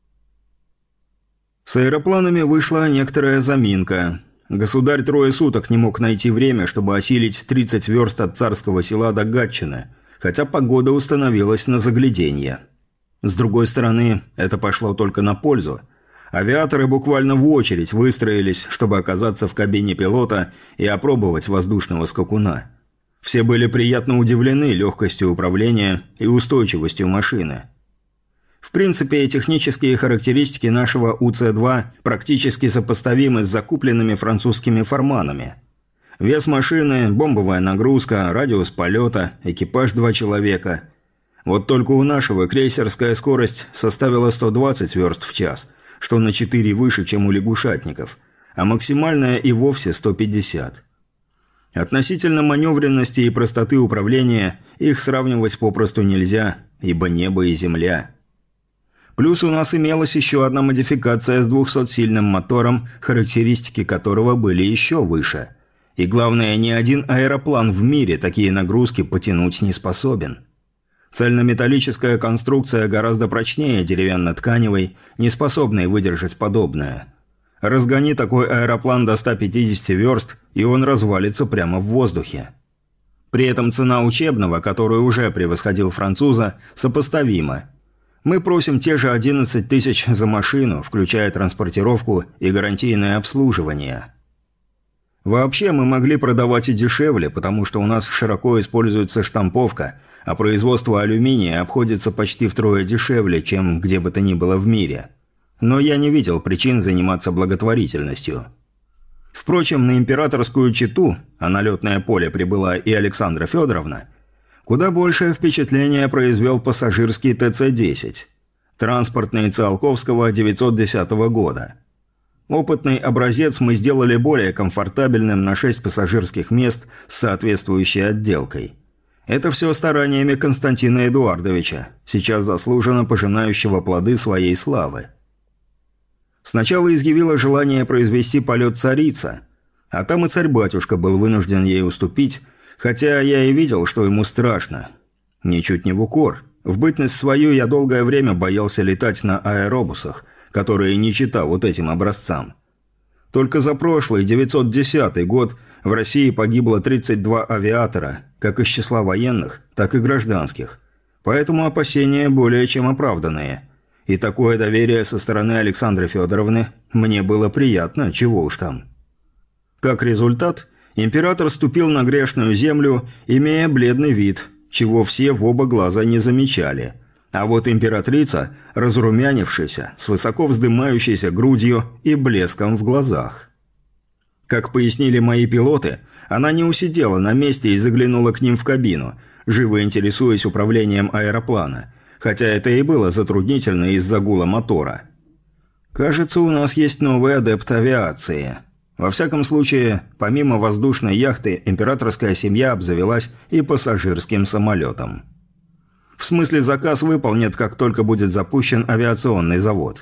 С аэропланами вышла некоторая заминка. Государь 3 суток не мог найти время, чтобы осилить 30 верст от Царского Села до Гатчины, хотя погода установилась на загляденье. С другой стороны, это пошло только на пользу. Авиаторы буквально в очередь выстроились, чтобы оказаться в кабине пилота и опробовать воздушного скакуна. Все были приятно удивлены легкостью управления и устойчивостью машины. В принципе, технические характеристики нашего УЦ-2 практически сопоставимы с закупленными французскими форманами. Вес машины, бомбовая нагрузка, радиус полета, экипаж 2 человека. Вот только у нашего крейсерская скорость составила 120 верст в час, что на 4 выше, чем у лягушатников, а максимальная и вовсе 150. Относительно маневренности и простоты управления их сравнивать попросту нельзя, ибо небо и земля. Плюс у нас имелась еще одна модификация с 200-сильным мотором, характеристики которого были еще выше. И главное, ни один аэроплан в мире такие нагрузки потянуть не способен. Цельнометаллическая конструкция гораздо прочнее деревянно-тканевой, не способной выдержать подобное. Разгони такой аэроплан до 150 верст, и он развалится прямо в воздухе. При этом цена учебного, который уже превосходил француза, сопоставима. Мы просим те же 11 тысяч за машину, включая транспортировку и гарантийное обслуживание. Вообще мы могли продавать и дешевле, потому что у нас широко используется штамповка, а производство алюминия обходится почти втрое дешевле, чем где бы то ни было в мире. Но я не видел причин заниматься благотворительностью. Впрочем, на императорскую чету, а на летное поле прибыла и Александра Федоровна, куда большее впечатление произвел пассажирский ТЦ-10, транспортный Циолковского 910 года. Опытный образец мы сделали более комфортабельным на 6 пассажирских мест с соответствующей отделкой. Это все стараниями Константина Эдуардовича, сейчас заслуженно пожинающего плоды своей славы. Сначала изъявила желание произвести полет царица, а там и царь-батюшка был вынужден ей уступить, хотя я и видел, что ему страшно. Ничуть не в укор. В бытность свою я долгое время боялся летать на аэробусах, которые не чита вот этим образцам. Только за прошлый, 910 год, в России погибло 32 авиатора, как из числа военных, так и гражданских. Поэтому опасения более чем оправданные. И такое доверие со стороны Александры Федоровны мне было приятно, чего уж там. Как результат, император ступил на грешную землю, имея бледный вид, чего все в оба глаза не замечали. А вот императрица, разрумянившаяся, с высоко вздымающейся грудью и блеском в глазах. Как пояснили мои пилоты, она не усидела на месте и заглянула к ним в кабину, живо интересуясь управлением аэроплана, хотя это и было затруднительно из-за гула мотора. Кажется, у нас есть новый адепт авиации. Во всяком случае, помимо воздушной яхты, императорская семья обзавелась и пассажирским самолетом. В смысле, заказ выполнят, как только будет запущен авиационный завод.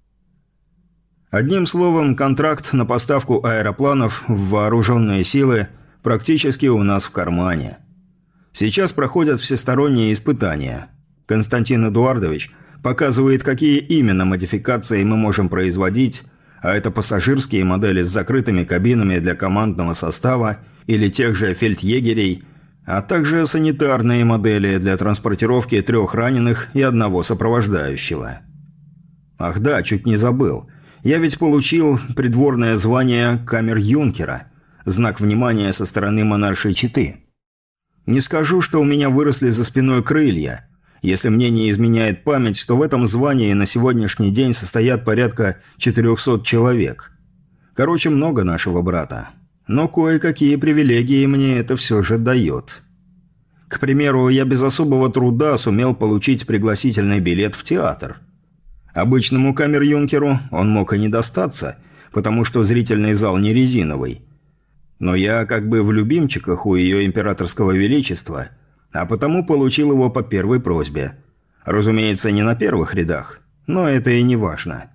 Одним словом, контракт на поставку аэропланов в вооруженные силы практически у нас в кармане. Сейчас проходят всесторонние испытания. Константин Эдуардович показывает, какие именно модификации мы можем производить, а это пассажирские модели с закрытыми кабинами для командного состава или тех же фельдъегерей, а также санитарные модели для транспортировки 3 раненых и 1 сопровождающего. Ах да, чуть не забыл. Я ведь получил придворное звание камер-юнкера, знак внимания со стороны монаршей четы. Не скажу, что у меня выросли за спиной крылья. Если мне не изменяет память, то в этом звании на сегодняшний день состоят порядка 400 человек. Короче, много нашего брата. Но кое-какие привилегии мне это все же дает. К примеру, я без особого труда сумел получить пригласительный билет в театр. Обычному камер-юнкеру он мог и не достаться, потому что зрительный зал не резиновый. Но я как бы в любимчиках у ее императорского величества, а потому получил его по первой просьбе. Разумеется, не на первых рядах, но это и не важно.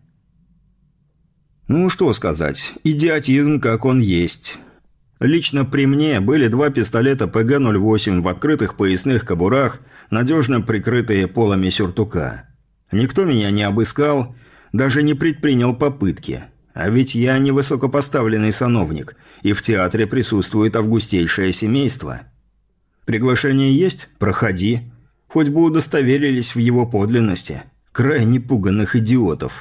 Ну, что сказать, идиотизм как он есть. Лично при мне были 2 пистолета ПГ-08 в открытых поясных кобурах, надежно прикрытые полами сюртука. Никто меня не обыскал, даже не предпринял попытки. А ведь я не высокопоставленный сановник, и в театре присутствует августейшее семейство. Приглашение есть? Проходи. Хоть бы удостоверились в его подлинности. Крайне пуганных идиотов.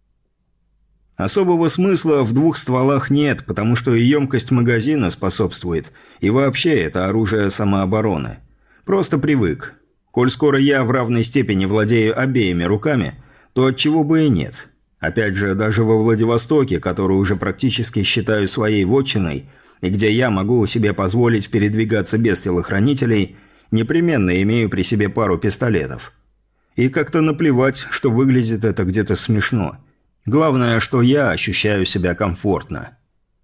Особого смысла в 2 стволах нет, потому что и емкость магазина способствует, и вообще это оружие самообороны. Просто привык. Коль скоро я в равной степени владею обеими руками, то отчего бы и нет. Опять же, даже во Владивостоке, который уже практически считаю своей вотчиной, и где я могу себе позволить передвигаться без телохранителей, непременно имею при себе пару пистолетов. И как-то наплевать, что выглядит это где-то смешно. Главное, что я ощущаю себя комфортно.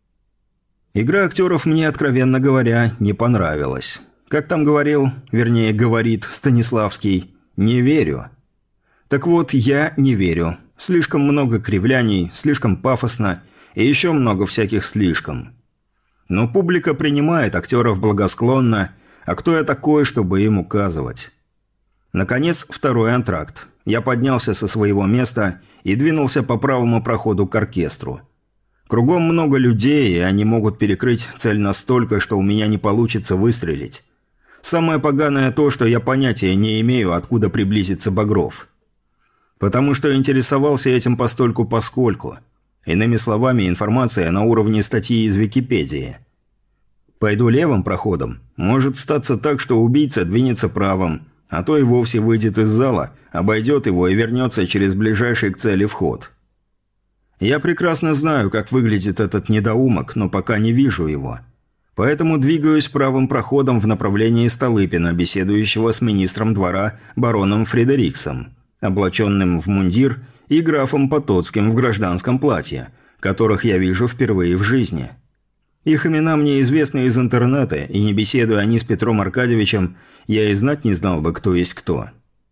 Игра актеров мне, откровенно говоря, не понравилась. Как там говорил, вернее, говорит Станиславский, «не верю». Так вот, я не верю. Слишком много кривляний, слишком пафосно и еще много всяких слишком. Но публика принимает актеров благосклонно, а кто я такой, чтобы им указывать? Наконец, 2-й антракт. Я поднялся со своего места и двинулся по правому проходу к оркестру. Кругом много людей, и они могут перекрыть цель настолько, что у меня не получится выстрелить. Самое поганое то, что я понятия не имею, откуда приблизится Багров. Потому что интересовался этим постольку-поскольку. Иными словами, информация на уровне статьи из Википедии. Пойду левым проходом. Может статься так, что убийца двинется правым, а то и вовсе выйдет из зала, обойдет его и вернется через ближайший к цели вход. Я прекрасно знаю, как выглядит этот недоумок, но пока не вижу его. Поэтому двигаюсь правым проходом в направлении Столыпина, беседующего с министром двора бароном Фредериксом, облаченным в мундир, и графом Потоцким в гражданском платье, которых я вижу впервые в жизни. Их имена мне известны из интернета, и не беседуя они с Петром Аркадьевичем, я и знать не знал бы, кто есть кто.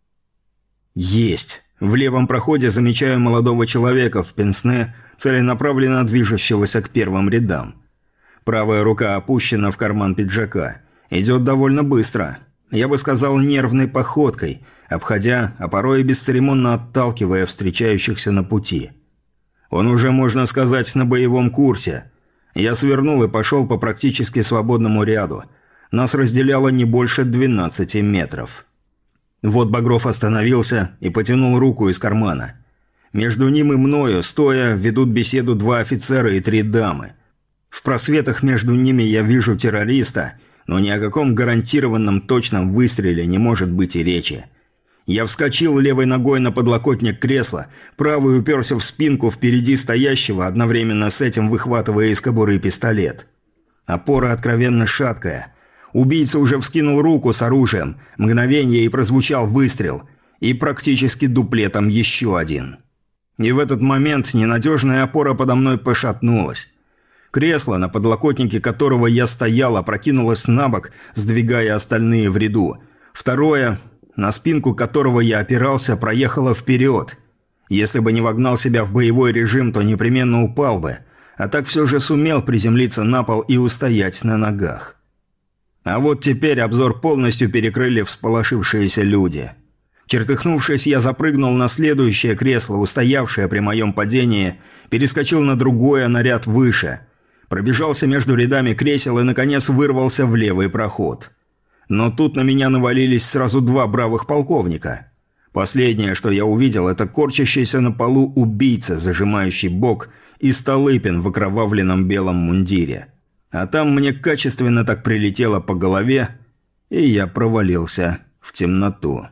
Есть! В левом проходе замечаю молодого человека в пенсне, целенаправленно движущегося к первым рядам. Правая рука опущена в карман пиджака. Идет довольно быстро. Я бы сказал, нервной походкой, обходя, а порой и бесцеремонно отталкивая встречающихся на пути. Он уже, можно сказать, на боевом курсе. Я свернул и пошел по практически свободному ряду. Нас разделяло не больше 12 метров. Вот Багров остановился и потянул руку из кармана. Между ним и мною, стоя, ведут беседу 2 офицера и 3 дамы. В просветах между ними я вижу террориста, но ни о каком гарантированном точном выстреле не может быть и речи. Я вскочил левой ногой на подлокотник кресла, правой уперся в спинку впереди стоящего, одновременно с этим выхватывая из кобуры пистолет. Опора откровенно шаткая. Убийца уже вскинул руку с оружием, мгновение и прозвучал выстрел, и практически дуплетом еще один. И в этот момент ненадежная опора подо мной пошатнулась. Кресло, на подлокотнике которого я стоял, опрокинулось на бок, сдвигая остальные в ряду. Второе, на спинку которого я опирался, проехало вперед. Если бы не вогнал себя в боевой режим, то непременно упал бы, а так все же сумел приземлиться на пол и устоять на ногах. А вот теперь обзор полностью перекрыли всполошившиеся люди. Чертыхнувшись, я запрыгнул на следующее кресло, устоявшее при моем падении, перескочил на другое на ряд выше, пробежался между рядами кресел и, наконец, вырвался в левый проход. Но тут на меня навалились сразу 2 бравых полковника. Последнее, что я увидел, это корчащийся на полу убийца, зажимающий бок, и Столыпин в окровавленном белом мундире. А там мне качественно так прилетело по голове, и я провалился в темноту.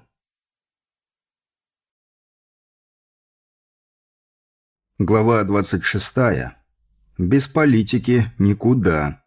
Глава 26. Без политики никуда.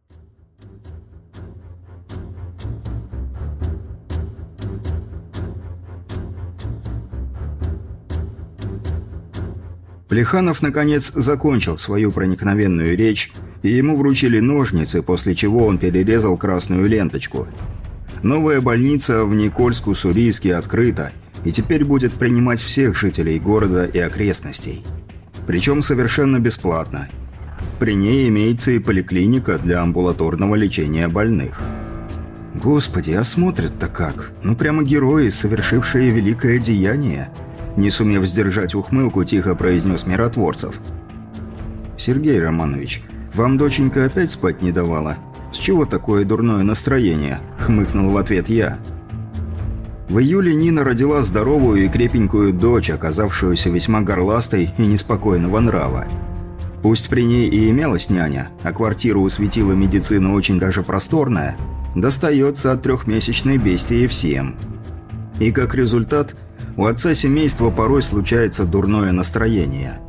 Плеханов, наконец, закончил свою проникновенную речь, и ему вручили ножницы, после чего он перерезал красную ленточку. Новая больница в Никольск-Уссурийске открыта, и теперь будет принимать всех жителей города и окрестностей. Причем совершенно бесплатно. При ней имеется и поликлиника для амбулаторного лечения больных. Господи, а смотрят-то как? Ну прямо герои, совершившие великое деяние. Не сумев сдержать ухмылку, тихо произнес Миротворцев. «Сергей Романович, вам доченька опять спать не давала? С чего такое дурное настроение?» – хмыкнул в ответ я. В июле Нина родила здоровую и крепенькую дочь, оказавшуюся весьма горластой и неспокойного нрава. Пусть при ней и имелась няня, а квартира у светила медицины очень даже просторная, достается от 3-месячной бестии всем. И как результат, у отца семейства порой случается дурное настроение.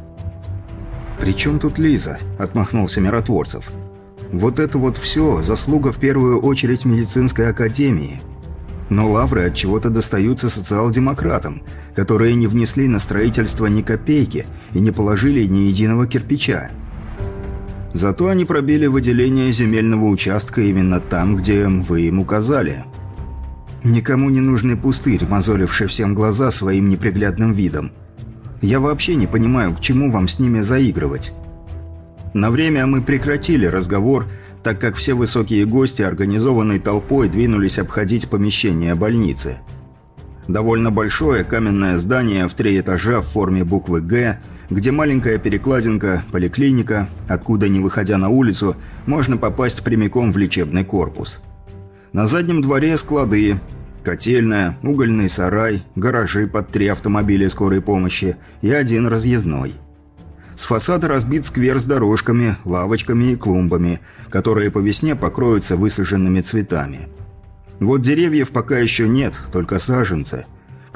«При чем тут Лиза?» – отмахнулся Миротворцев. «Вот это вот все заслуга в первую очередь медицинской академии. Но лавры от чего-то достаются социал-демократам, которые не внесли на строительство ни копейки и не положили ни единого кирпича. Зато они пробили выделение земельного участка именно там, где вы им указали. Никому не нужный пустырь, мозоливший всем глаза своим неприглядным видом. Я вообще не понимаю, к чему вам с ними заигрывать». На время мы прекратили разговор, так как все высокие гости организованной толпой двинулись обходить помещение больницы. Довольно большое каменное здание в 3 этажа в форме буквы «Г», где маленькая перекладинка, поликлиника, откуда, не выходя на улицу, можно попасть прямиком в лечебный корпус. На заднем дворе склады, котельная, угольный сарай, гаражи под 3 автомобиля скорой помощи и 1 разъездной. С фасада разбит сквер с дорожками, лавочками и клумбами, которые по весне покроются высаженными цветами. Вот деревьев пока еще нет, только саженцы.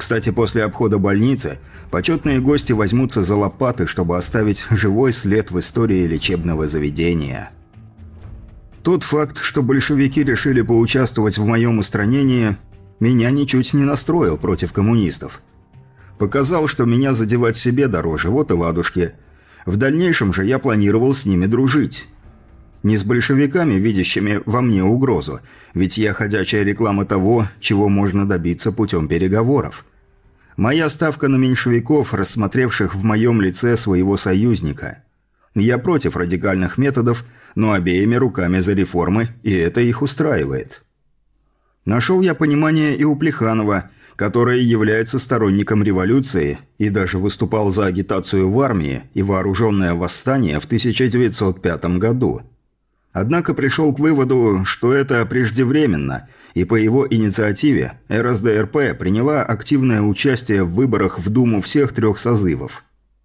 Кстати, после обхода больницы почетные гости возьмутся за лопаты, чтобы оставить живой след в истории лечебного заведения. Тот факт, что большевики решили поучаствовать в моем устранении, меня ничуть не настроил против коммунистов. Показал, что меня задевать себе дороже, вот и ладушки. В дальнейшем же я планировал с ними дружить. Не с большевиками, видящими во мне угрозу, ведь я ходячая реклама того, чего можно добиться путем переговоров. Моя ставка на меньшевиков, рассмотревших в моем лице своего союзника. Я против радикальных методов, но обеими руками за реформы, и это их устраивает. Нашел я понимание и у Плеханова, который является сторонником революции и даже выступал за агитацию в армии и вооруженное восстание в 1905 году. Однако пришел к выводу, что это преждевременно, и по его инициативе РСДРП приняла активное участие в выборах в Думу всех 3 созывов.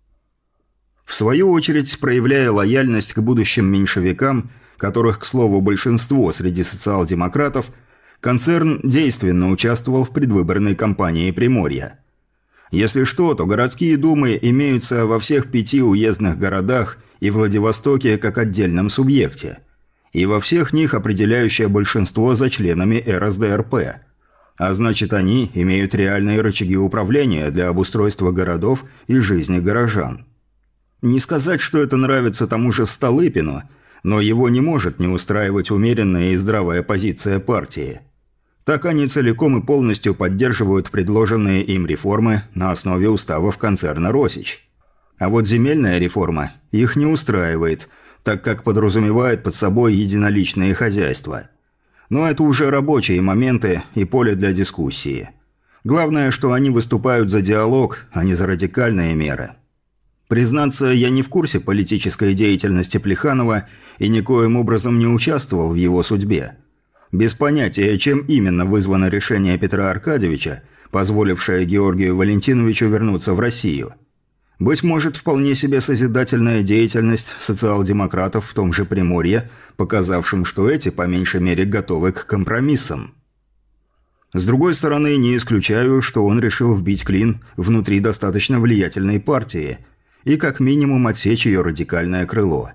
В свою очередь, проявляя лояльность к будущим меньшевикам, которых, к слову, большинство среди социал-демократов, концерн действенно участвовал в предвыборной кампании Приморья. Если что, то городские думы имеются во всех 5 уездных городах и Владивостоке как отдельном субъекте. И во всех них определяющее большинство за членами РСДРП. А значит, они имеют реальные рычаги управления для обустройства городов и жизни горожан. Не сказать, что это нравится тому же Столыпину, но его не может не устраивать умеренная и здравая позиция партии. Так они целиком и полностью поддерживают предложенные им реформы на основе уставов концерна «Росич». А вот земельная реформа их не устраивает, так как подразумевает под собой единоличные хозяйства. Но это уже рабочие моменты и поле для дискуссии. Главное, что они выступают за диалог, а не за радикальные меры. Признаться, я не в курсе политической деятельности Плеханова и никоим образом не участвовал в его судьбе. Без понятия, чем именно вызвано решение Петра Аркадьевича, позволившее Георгию Валентиновичу вернуться в Россию. Быть может, вполне себе созидательная деятельность социал-демократов в том же Приморье, показавшим, что эти, по меньшей мере, готовы к компромиссам. С другой стороны, не исключаю, что он решил вбить клин внутри достаточно влиятельной партии и как минимум отсечь ее радикальное крыло.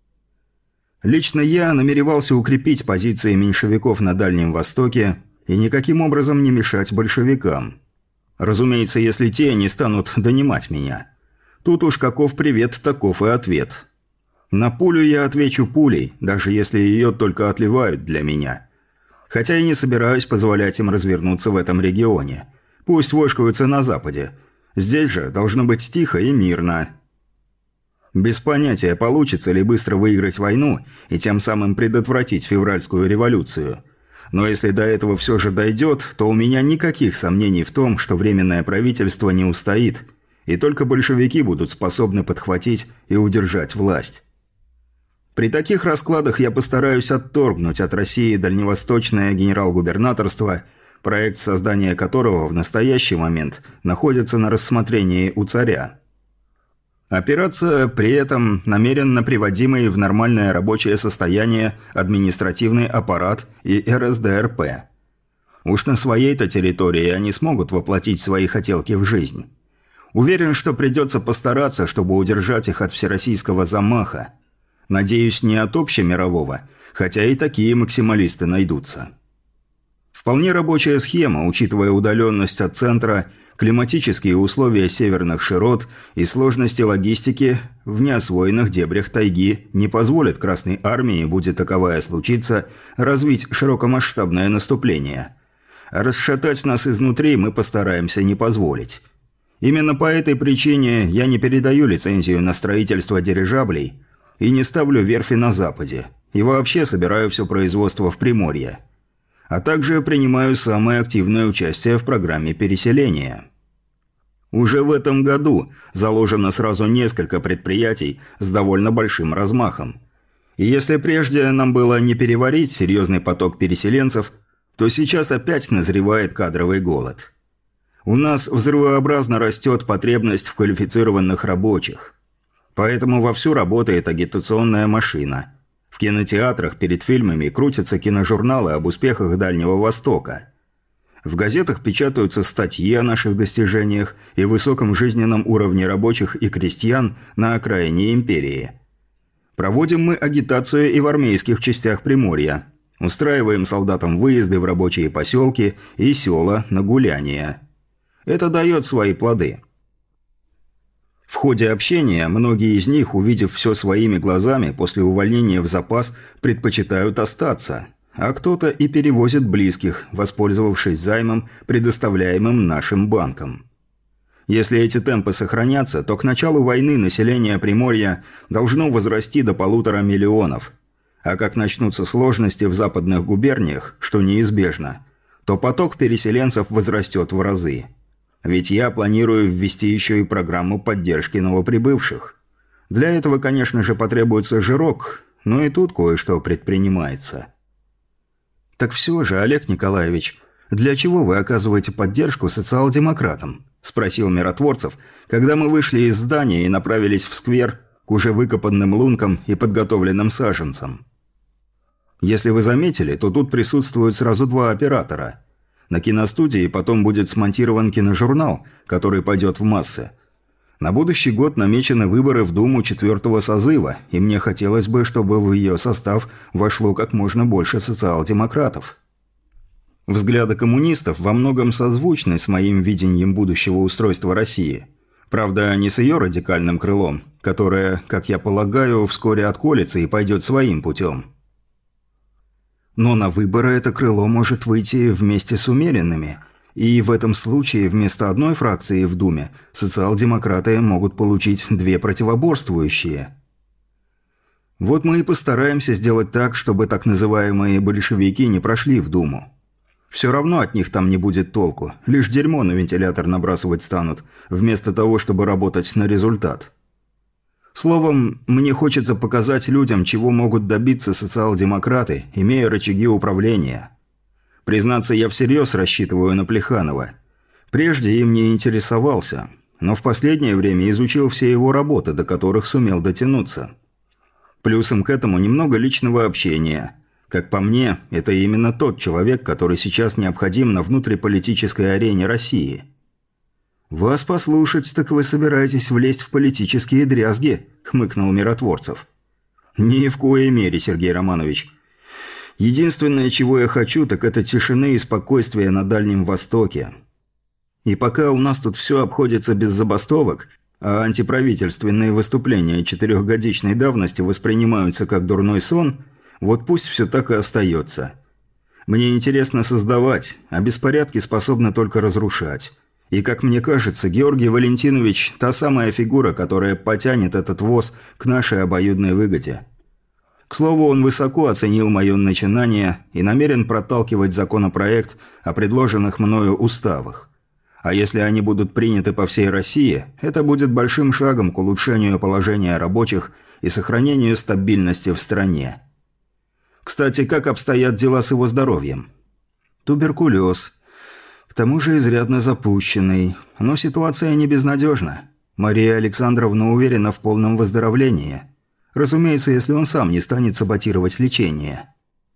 Лично я намеревался укрепить позиции меньшевиков на Дальнем Востоке и никаким образом не мешать большевикам. Разумеется, если те не станут донимать меня. Тут уж каков привет, таков и ответ. На пулю я отвечу пулей, даже если ее только отливают для меня. Хотя и не собираюсь позволять им развернуться в этом регионе. Пусть вошкаются на Западе. Здесь же должно быть тихо и мирно. Без понятия, получится ли быстро выиграть войну и тем самым предотвратить февральскую революцию. Но если до этого все же дойдет, то у меня никаких сомнений в том, что Временное правительство не устоит, и только большевики будут способны подхватить и удержать власть. При таких раскладах я постараюсь отторгнуть от России дальневосточное генерал-губернаторство, проект создания которого в настоящий момент находится на рассмотрении у царя. Операция при этом намеренно приводимый в нормальное рабочее состояние административный аппарат и РСДРП. Уж на своей-то территории они смогут воплотить свои хотелки в жизнь. Уверен, что придется постараться, чтобы удержать их от всероссийского замаха. Надеюсь, не от общемирового, хотя и такие максималисты найдутся. Вполне рабочая схема, учитывая удаленность от центра, климатические условия северных широт и сложности логистики в неосвоенных дебрях тайги не позволят Красной Армии, будет таковая случиться, развить широкомасштабное наступление. А расшатать нас изнутри мы постараемся не позволить. Именно по этой причине я не передаю лицензию на строительство дирижаблей и не ставлю верфи на Западе, и вообще собираю все производство в Приморье. А также принимаю самое активное участие в программе переселения. Уже в этом году заложено сразу несколько предприятий с довольно большим размахом. И если прежде нам было не переварить серьезный поток переселенцев, то сейчас опять назревает кадровый голод. У нас взрывообразно растет потребность в квалифицированных рабочих. Поэтому вовсю работает агитационная машина. В кинотеатрах перед фильмами крутятся киножурналы об успехах Дальнего Востока. В газетах печатаются статьи о наших достижениях и высоком жизненном уровне рабочих и крестьян на окраине империи. Проводим мы агитацию и в армейских частях Приморья. Устраиваем солдатам выезды в рабочие поселки и села на гуляния. Это дает свои плоды. В ходе общения многие из них, увидев все своими глазами, после увольнения в запас, предпочитают остаться, а кто-то и перевозит близких, воспользовавшись займом, предоставляемым нашим банком. Если эти темпы сохранятся, то к началу войны население Приморья должно возрасти до 1,5 миллиона. А как начнутся сложности в западных губерниях, что неизбежно, то поток переселенцев возрастет в разы. Ведь я планирую ввести еще и программу поддержки новоприбывших. Для этого, конечно же, потребуется жирок, но и тут кое-что предпринимается. Так все же, Олег Николаевич, для чего вы оказываете поддержку социал-демократам? – спросил Миротворцев, когда мы вышли из здания и направились в сквер к уже выкопанным лункам и подготовленным саженцам. Если вы заметили, то тут присутствуют сразу 2 оператора. На киностудии потом будет смонтирован киножурнал, который пойдет в массы. На будущий год намечены выборы в Думу 4-го созыва, и мне хотелось бы, чтобы в ее состав вошло как можно больше социал-демократов. Взгляды коммунистов во многом созвучны с моим видением будущего устройства России. Правда, не с ее радикальным крылом, которое, как я полагаю, вскоре отколется и пойдет своим путем. Но на выборы это крыло может выйти вместе с умеренными, и в этом случае вместо одной фракции в Думе социал-демократы могут получить 2 противоборствующие. Вот мы и постараемся сделать так, чтобы так называемые большевики не прошли в Думу. Все равно от них там не будет толку, лишь дерьмо на вентилятор набрасывать станут, вместо того, чтобы работать на результат. Словом, мне хочется показать людям, чего могут добиться социал-демократы, имея рычаги управления. Признаться, я всерьез рассчитываю на Плеханова. Прежде им не интересовался, но в последнее время изучил все его работы, до которых сумел дотянуться. Плюсом к этому немного личного общения. Как по мне, это именно тот человек, который сейчас необходим на внутриполитической арене России. «Вас послушать, так вы собираетесь влезть в политические дрязги», – хмыкнул Миротворцев. «Ни в коей мере, Сергей Романович. Единственное, чего я хочу, так это тишины и спокойствия на Дальнем Востоке. И пока у нас тут все обходится без забастовок, а антиправительственные выступления 4-годичной давности воспринимаются как дурной сон, вот пусть все так и остается. Мне интересно создавать, а беспорядки способны только разрушать. И, как мне кажется, Георгий Валентинович – та самая фигура, которая потянет этот воз к нашей обоюдной выгоде. К слову, он высоко оценил мое начинание и намерен проталкивать законопроект о предложенных мною уставах. А если они будут приняты по всей России, это будет большим шагом к улучшению положения рабочих и сохранению стабильности в стране. Кстати, как обстоят дела с его здоровьем? Туберкулез. К тому же изрядно запущенный. Но ситуация не безнадежна. Мария Александровна уверена в полном выздоровлении. Разумеется, если он сам не станет саботировать лечение.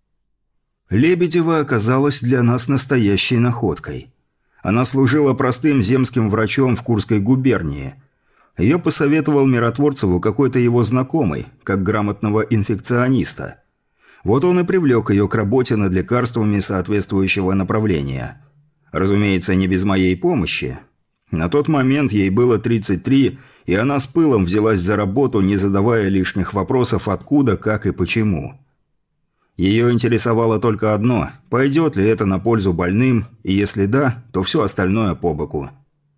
Лебедева оказалась для нас настоящей находкой. Она служила простым земским врачом в Курской губернии. Ее посоветовал Миротворцеву какой-то его знакомый, как грамотного инфекциониста. Вот он и привлек ее к работе над лекарствами соответствующего направления. Разумеется, не без моей помощи. На тот момент ей было 33, и она с пылом взялась за работу, не задавая лишних вопросов откуда, как и почему. Ее интересовало только одно – пойдет ли это на пользу больным, и если да, то все остальное по боку.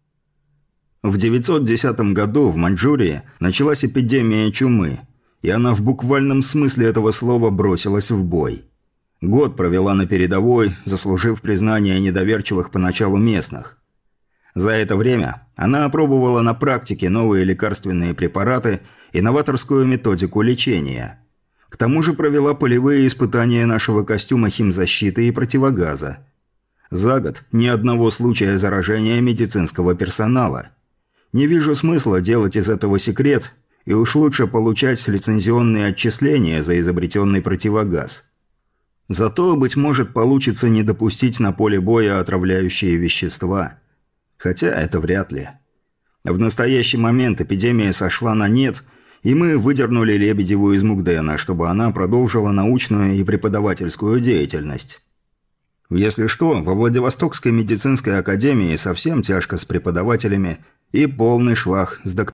В 910 году в Маньчжурии началась эпидемия чумы, и она в буквальном смысле этого слова бросилась в бой. Год провела на передовой, заслужив признание недоверчивых поначалу местных. За это время она опробовала на практике новые лекарственные препараты и новаторскую методику лечения. К тому же провела полевые испытания нашего костюма химзащиты и противогаза. За год ни одного случая заражения медицинского персонала. Не вижу смысла делать из этого секрет, и уж лучше получать лицензионные отчисления за изобретенный противогаз. Зато, быть может, получится не допустить на поле боя отравляющие вещества. Хотя это вряд ли. В настоящий момент эпидемия сошла на нет, и мы выдернули Лебедеву из Мугдена, чтобы она продолжила научную и преподавательскую деятельность. Если что, во Владивостокской медицинской академии совсем тяжко с преподавателями и полный швах с докторами.